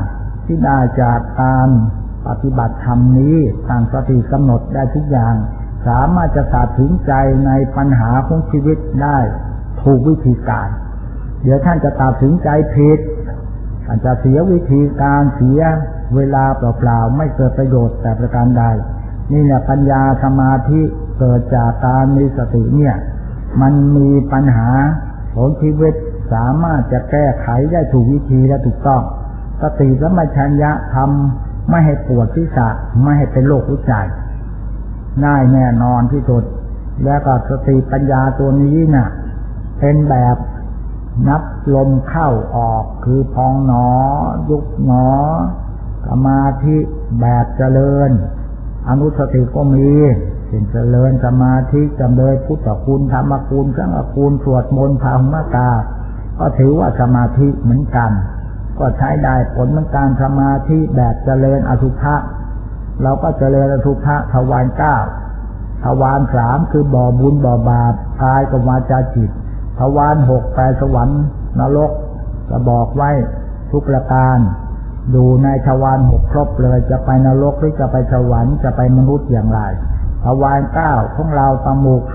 ที่ได้จากการปฏิบัติธรรมนี้ตั้งสติกำหนดได้ทุกอย่างสามารถจะตัดสินใจในปัญหาของชีวิตได้ถูกวิธีการเดี๋ยวท่านจะตัดสินใจผิดท่านจะเสียวิธีการเสียเวลาเปล่าๆไม่เกิดประโยชน์แต่ประการใดนี่แหละปัญญาสมาธิเกิดจากการมีสติเนี่ยมันมีปัญหาของชีวิตสามารถจะแก้ไขได้ถูกวิธีและถูกต้องสติสัมปชัญญะทำไม่ให้ปวดศีรษะไม่ให้เป็นโรคหัวใจง่ายแน่นอนที่สุดแล้วก็สติปัญญาตัวนี้น่ะเป็นแบบนับลมเข้าออกคือพองหนอยุบหนอสมาธิแบบเจริญอนุสติก็มีเป็นเจริญสมาธิจำเลยพุทธคุณธรรมคุณสังฆคุณสวดมนต์ภาวนาตาก็ถือว่าสมาธิเหมือนกันก็ใช้ได้ผลเหมือนการสมาธิแบบเจริญอสุภะเราก็เจริญอสุภะทวาร9ทวาร3คือบ่อบุญบ่อบาปกายกับวาจาจิตทวาร6ไปสวรรค์นรกจะบอกไว้ทุกประการดูในทวาร6ครบเลยจะไปนรกหรือจะไปสวรรค์จะไปมนุษย์อย่างไรทวาร9ของเราจมูก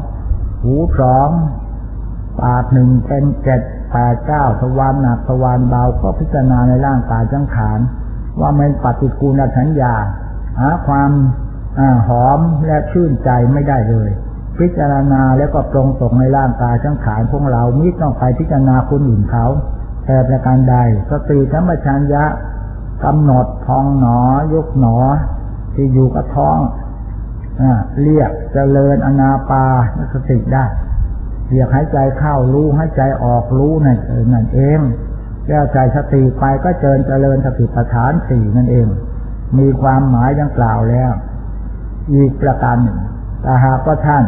2หู2ปาก1เป็น7 8 9ทวารหนักทวารเบาก็พิจารณาในร่างกายสังขารว่ามันปฏิกูลสัญญาหาความหอมและชื่นใจไม่ได้เลยพิจารณาแล้วก็ปรงตกในร่างกายสังขารของเรามิต้องไปพิจารณาคนอื่นเขาแต่ประการใดสติสัมปชัญญะกำหนดพองหนอยกหนอที่อยู่กับท้องเรียกเจริญอนาปานสติได้เรียกหายใจเข้ารู้หายใจออกรู้นั่นเองแก้ใจสติไปก็เจริญสติปัฏฐาน4นั่นเองมีความหมายดังกล่าวแล้วอีกประการหนึ่งถ้าหากว่าท่าน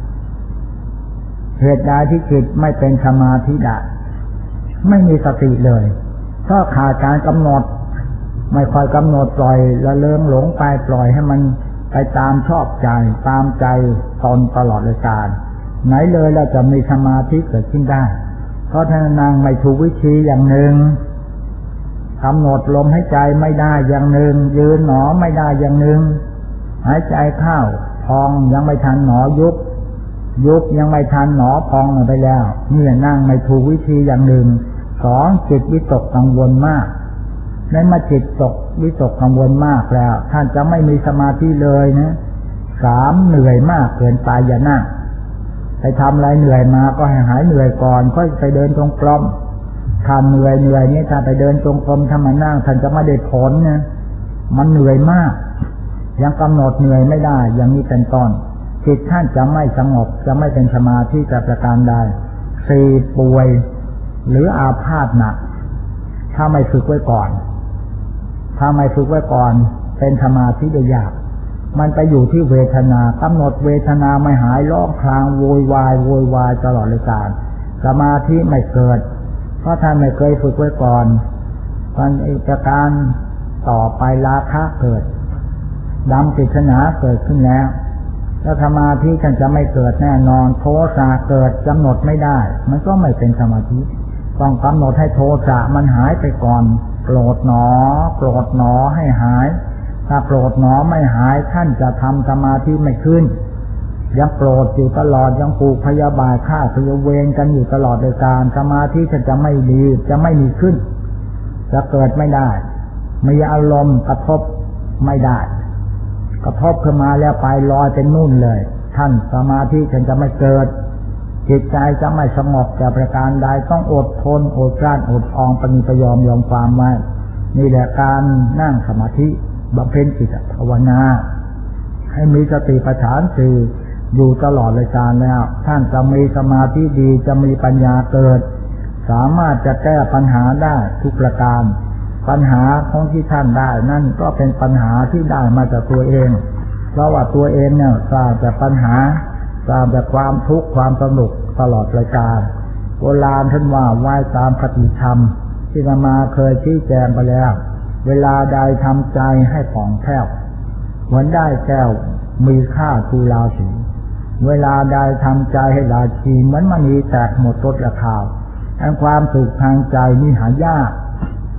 เหตุใดที่จิตไม่เป็นสมาธิได้ไม่มีสติเลยเพราะขาดการกำหนดไม่ค่อยกำหนดปล่อยละเลงหลงไปปล่อยให้มันไปตามชอบใจตามใจตนตลอดเลยการไหนเลยเราจะมีสมาธิเกิดขึ้นได้เพราะท่านนางไม่ถูกวิธีอย่างหนึ่งกำหนดลมหายใจไม่ได้อย่างหนึ่งยืนหนอไม่ได้อย่างหนึ่งหายใจเข้าพองยังไม่ทันหนอยุบยังไม่ทันหนอพองไปแล้วเนี่ยนั่งไม่ถูกวิธีอย่างหนึ่ง2จิตวิตกกังวลมากในมาจิตตกวิตกกังวลมากแล้วท่านจะไม่มีสมาธิเลยนะ3เหนื่อยมากเกินไปอย่านั่งไปทำอะไรเหนื่อยมาก็ให้หายเหนื่อยก่อนค่อยไปเดินจงกรมท่านเหนื่อยนี้ถ้าไปเดินจงกรมถ้ามานั่งท่านจะไม่ได้ผลนะมันเหนื่อยมากยังกำหนดเหนื่อยไม่ได้อย่างนี้เป็นต้นจิตท่านจะไม่สงบจะไม่เป็นสมาธิจะประการใด4ป่วยหรืออาพาธหนักถ้าไม่ฝึกไว้ก่อนเป็นสมาธิได้ยากมันไปอยู่ที่เวทนากำหนดเวทนาไม่หายร้องครางโวยวายตลอดเลยการสมาธิไม่เกิดเพราะท่านไม่เคยฝึกไว้ก่อนมันประการต่อไปราคะเกิดดำปริศนาเกิดขึ้นแล้วสมาธิท่านจะไม่เกิดแน่นอนโทสะเกิดกำหนดไม่ได้มันก็ไม่เป็นสมาธิต้องกำหนดให้โทสะมันหายไปก่อนโกรธหนอให้หายถ้าโกรธหนอไม่หายท่านจะทำสมาธิไม่ขึ้นยังโกรธอยู่ตลอดยังผูกพยาบาทฆ่าพยาเวรกันอยู่ตลอดโดยการสมาธิท่านจะไม่ดีจะไม่มีขึ้นจะเกิดไม่ได้มีอารมณ์กระทบไม่ได้กระทบขึ้นมาแล้วไปลอยเป็นนู่นเลยท่านสมาธิท่านจะไม่เกิดจิตใจจะไม่สงบจะประการใดต้องอดทนอดกลั้นอดออมปณิปยอมยอมความไว้นี่แหละการนั่งสมาธิบำเพ็ญจิตภาวนาให้มีสติปัฏฐาน4อยู่ตลอดเลยการแล้วท่านจะมีสมาธิดีจะมีปัญญาเกิดสามารถจะแก้ปัญหาได้ทุกประการปัญหาของที่ท่านได้นั่นก็เป็นปัญหาที่ได้มาจากตัวเองเพราะว่าตัวเองเนี่ยทราบแต่ปัญหาทราบแต่ความทุกข์ความสนุกตลอดรายการโบราณท่านว่าไหว้ตามคติธรรมที่อาตมาเคยชี้แจงไปแล้วเวลาใดทำใจให้ผ่องแผ้วเหมือนได้แก้วมีค่าทูลาสีเวลาใดทำใจให้ราชีเหมือนมณีแตกหมดลดราคาอันความสุขทางใจนี่หายาก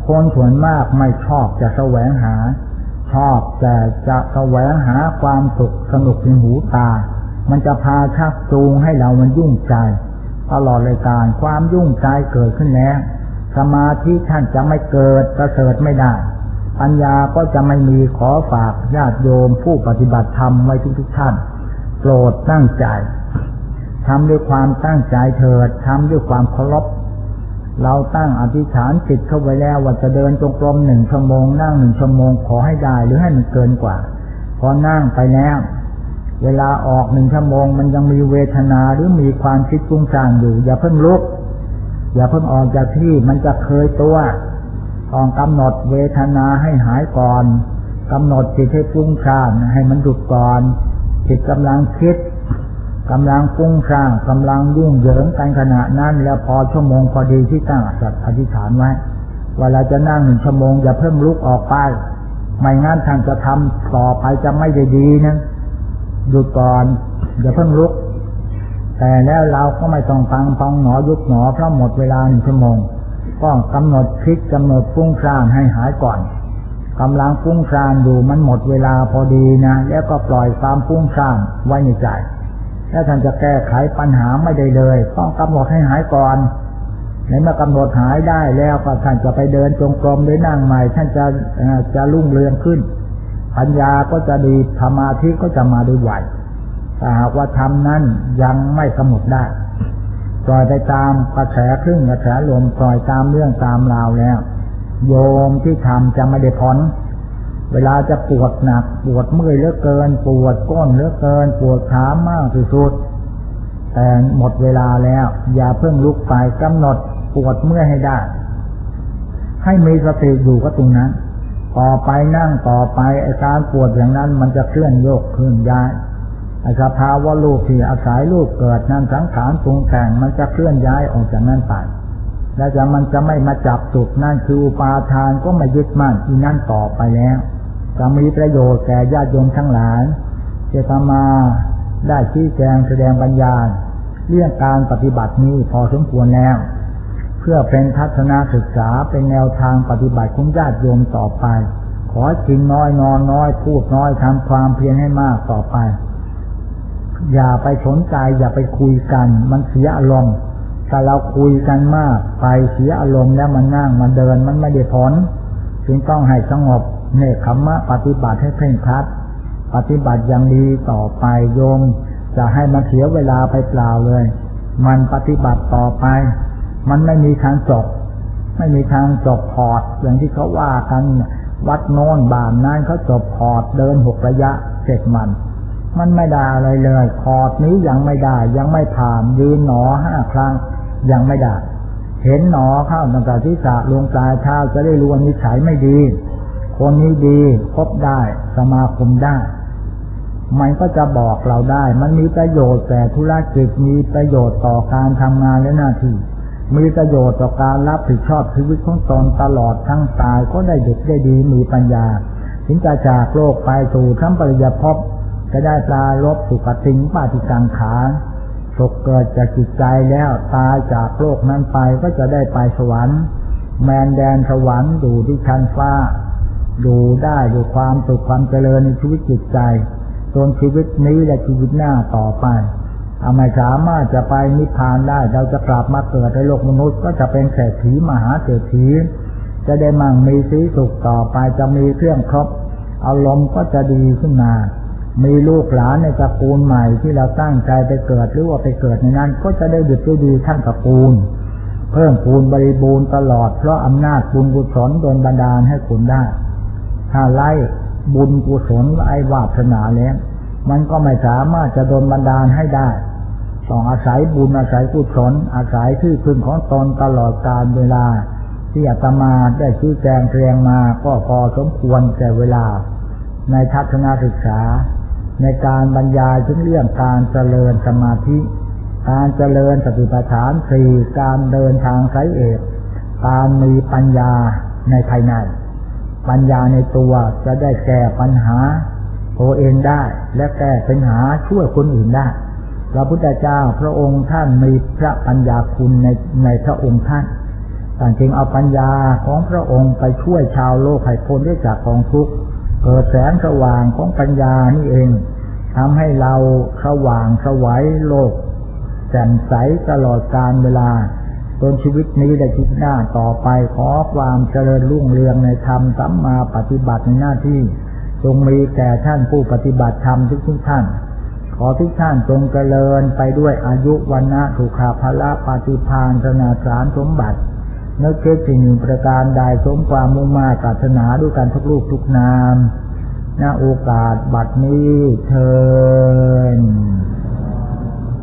คนส่วนมากไม่ชอบจะแสวงหาชอบแต่จะแสวงหาความสุขสนุกในหูตามันจะพาชักจูงให้เรามันยุ่งใจตลอดรายการความยุ่งใจเกิดขึ้นแล้วสมาธิท่านจะไม่เกิดประเสริฐไม่ได้ปัญญาก็จะไม่มีขอฝากญาติโยมผู้ปฏิบัติธรรมไว้ทุกท่านโปรดตั้งใจทำด้วยความตั้งใจเถิดทำด้วยความเคารพเราตั้งอธิษฐานจิตเข้าไว้แล้วว่าจะเดินจงกรม1 ชั่วโมงนั่ง1 ชั่วโมงขอให้ได้หรือให้มันเกินกว่าพอนั่งไปแล้วเวลาออก1 ชั่วโมงมันยังมีเวทนาหรือมีความคิดฟุ้งซ่านอยู่อย่าเพิ่งลุกอย่าเพิ่งออกจากที่มันจะเคยตัวต้องกำหนดเวทนาให้หายก่อนกำหนดจิตให้ฟุ้งซ่านให้มันหยุดก่อนจิตกำลังคิดกำลังฟุ้งซ่านกำลังยุ่งเหยิงกันขณะนั้นแล้วพอชั่วโมงพอดีที่ตั้งอธิษฐานไว้เวลาจะนั่ง1 ชั่วโมงอย่าเพิ่งลุกออกไปไม่งั้นท่านจะทำต่อไปจะไม่ได้ดีนะหยุดก่อนอย่าเพิ่งลุกแต่แล้วเราก็ไม่ต้องฟังพองหนอยุบหนอเพราะหมดเวลา1 ชั่วโมงก็กำหนดคิดกำหนดฟุ้งซ่านให้หายก่อนกำลังฟุ้งซ่านอยู่มันหมดเวลาพอดีนะแล้วก็ปล่อยความฟุ้งซ่านไว้ในใจแล้วท่านจะแก้ไขปัญหาไม่ได้เลยต้องกำหนดให้หายก่อนในเมื่อกำหนดหายได้แล้วก็ท่านจะไปเดินจงกรมหรือนั่งใหม่ท่านจะรุ่งเรืองขึ้นปัญญาก็จะดีสมาธิก็จะมาได้ไวแต่หากว่าทำนั้นยังไม่กำหนดได้ปล่อยไปตามกระแสคลื่นกระแสลมปล่อยตามเรื่องตามราวแล้วโยมที่ทำจะไม่ได้ผลเวลาจะปวดหนักปวดเมื่อยเหลือเกินปวดก้นเหลือเกินปวดขามากที่สุดแต่หมดเวลาแล้วอย่าเพิ่งลุกไปกำหนดปวดเมื่อยให้ได้ให้มีสติอยู่กับตรงนั้นต่อไปนั่งต่อไปอาการปวดอย่างนั้นมันจะเคลื่อนโยกเคลื่อนย้ายสภาวะรูปที่อาศัยรูปเกิดนั้นสังขารปรุงแต่งมันจะเคลื่อนย้ายออกจากนั้นไปและมันจะไม่มาจับจุดนั่นคืออุปาทานก็ไม่ยึดมั่นที่นั่นต่อไปแล้วจะมีประโยชน์แก่ญาติโยมทั้งหลายจะทำมาได้ชี้แจงแสดงปัญญาเรื่องการปฏิบัตินี้พอสมควรแล้วเพื่อเป็นทัศนศึกษาเป็นแนวทางปฏิบัติของญาติโยมต่อไปขอกินน้อยนอนน้อยพูดน้อยทำความเพียรให้มากต่อไปอย่าไปสนใจอย่าไปคุยกันมันเสียอารมณ์ถ้าเราคุยกันมากไปเสียอารมณ์แล้วมันนั่งมันเดินมันไม่ได้ผลจึงต้องให้สงบเนคขมะปฏิบัติให้เคร่งครัดปฏิบัติอย่างดีต่อไปโยมจะให้มันเสียเวลาไปเปล่าเลยมันปฏิบัติต่อไปมันไม่มีทางจบไม่มีทางจบพอร์ตอย่างที่เขาว่ากันวัดโน้นบ้านนั้นเขาจบพอร์ตเดิน6 ระยะเสร็จมันไม่ได้อะไรเลยพอร์ตนี้ยังไม่ได้ยังไม่ผ่านยืนหนอ5 ครั้งยังไม่ได้เห็นหนอเข้าตั้งแต่ที่สะลงปลายเท้าจะได้รู้ว่านิสัยไม่ดีคนนี้ดีพบได้สมาคมได้มันก็จะบอกเราได้มันมีประโยชน์แก่ธุรกิจมีประโยชน์ต่อการทำงานและหน้าที่มีประโยชน์ต่อการรับผิดชอบชีวิตของตนตลอดทั้งตายก็ได้เด็กได้ดีมีปัญญาถึงจะจากโลกไปสู่ทั้งปริยภพจะได้ปรารภสุขติงปาติกังขาสุขเกิดจากจิตใจแล้วตายจากโลกนั้นไปก็จะได้ไปสวรรค์แมนแดนสวรรค์ดูที่ชั้นฟ้าดูได้ด้วยความสุขความเจริญในชีวิตจิตใจจนชีวิตนี้และชีวิตหน้าต่อไปไม่สามารถจะไปนิพพานได้เราจะกลับมาเกิดในโลกมนุษย์ก็จะเป็นเศรษฐีมหาเศรษฐีจะได้มั่งมีสีสุขต่อไปจะมีเครื่องครบอารมณ์ก็จะดีขึ้นมามีลูกหลานในตระกูลใหม่ที่เราตั้งใจไปเกิดหรือว่าไปเกิดในนั้นก็จะได้ดีได้ดีทั้งตระกูลเพิ่มพูนบริบูรณ์ตลอดเพราะอำนาจบุญกุศลโดนบันดาลให้คุณได้ถ้าไล่บุญกุศลไอ้วาสนาแล้วมันก็ไม่สามารถจะโดนบันดาลให้ได้ต้องอาศัยบุญอาศัยกุศลอาศัยที่พึ่งของตนตลอดกาลเวลาที่อาตมาได้ชี้แจงเรียงมาก็พอสมควรแก่เวลาในทัศนศึกษาในการบรรยายถึงเรื่องการเจริญสมาธิการเจริญสติปัฏฐาน4การเดินทางสายเอกการมีปัญญาในภายในปัญญาในตัวจะได้แก้ปัญหาตัวเองได้และแก้ปัญหาช่วยคนอื่นได้พระพุทธเจ้าพระองค์ท่านมีพระปัญญาคุณในพระองค์ท่านท่านจึงเอาปัญญาของพระองค์ไปช่วยชาวโลกให้พ้นได้จากกองทุกข์เกิดแสงสว่างของปัญญานี่เองทำให้เราสว่างไสวโลกแจ่มใสตลอดกาลเวลาจนชีวิตนี้และชีวิตหน้าต่อไปขอความเจริญรุ่งเรืองในธรรมสัมมาปฏิบัติในหน้าที่จงมีแก่ท่านผู้ปฏิบัติธรรมทุกท่านขอทุกท่านจงเจริญไปด้วยอายุวันนะสุขภละปฏิภาณธนาสารสมบัตินึกคิดสิ่งหนึ่งประการใดสมความมุ่งมา่ปรารถนาด้วยกันทุกรูปทุกนามณโอกาสบัดนี้เทอญ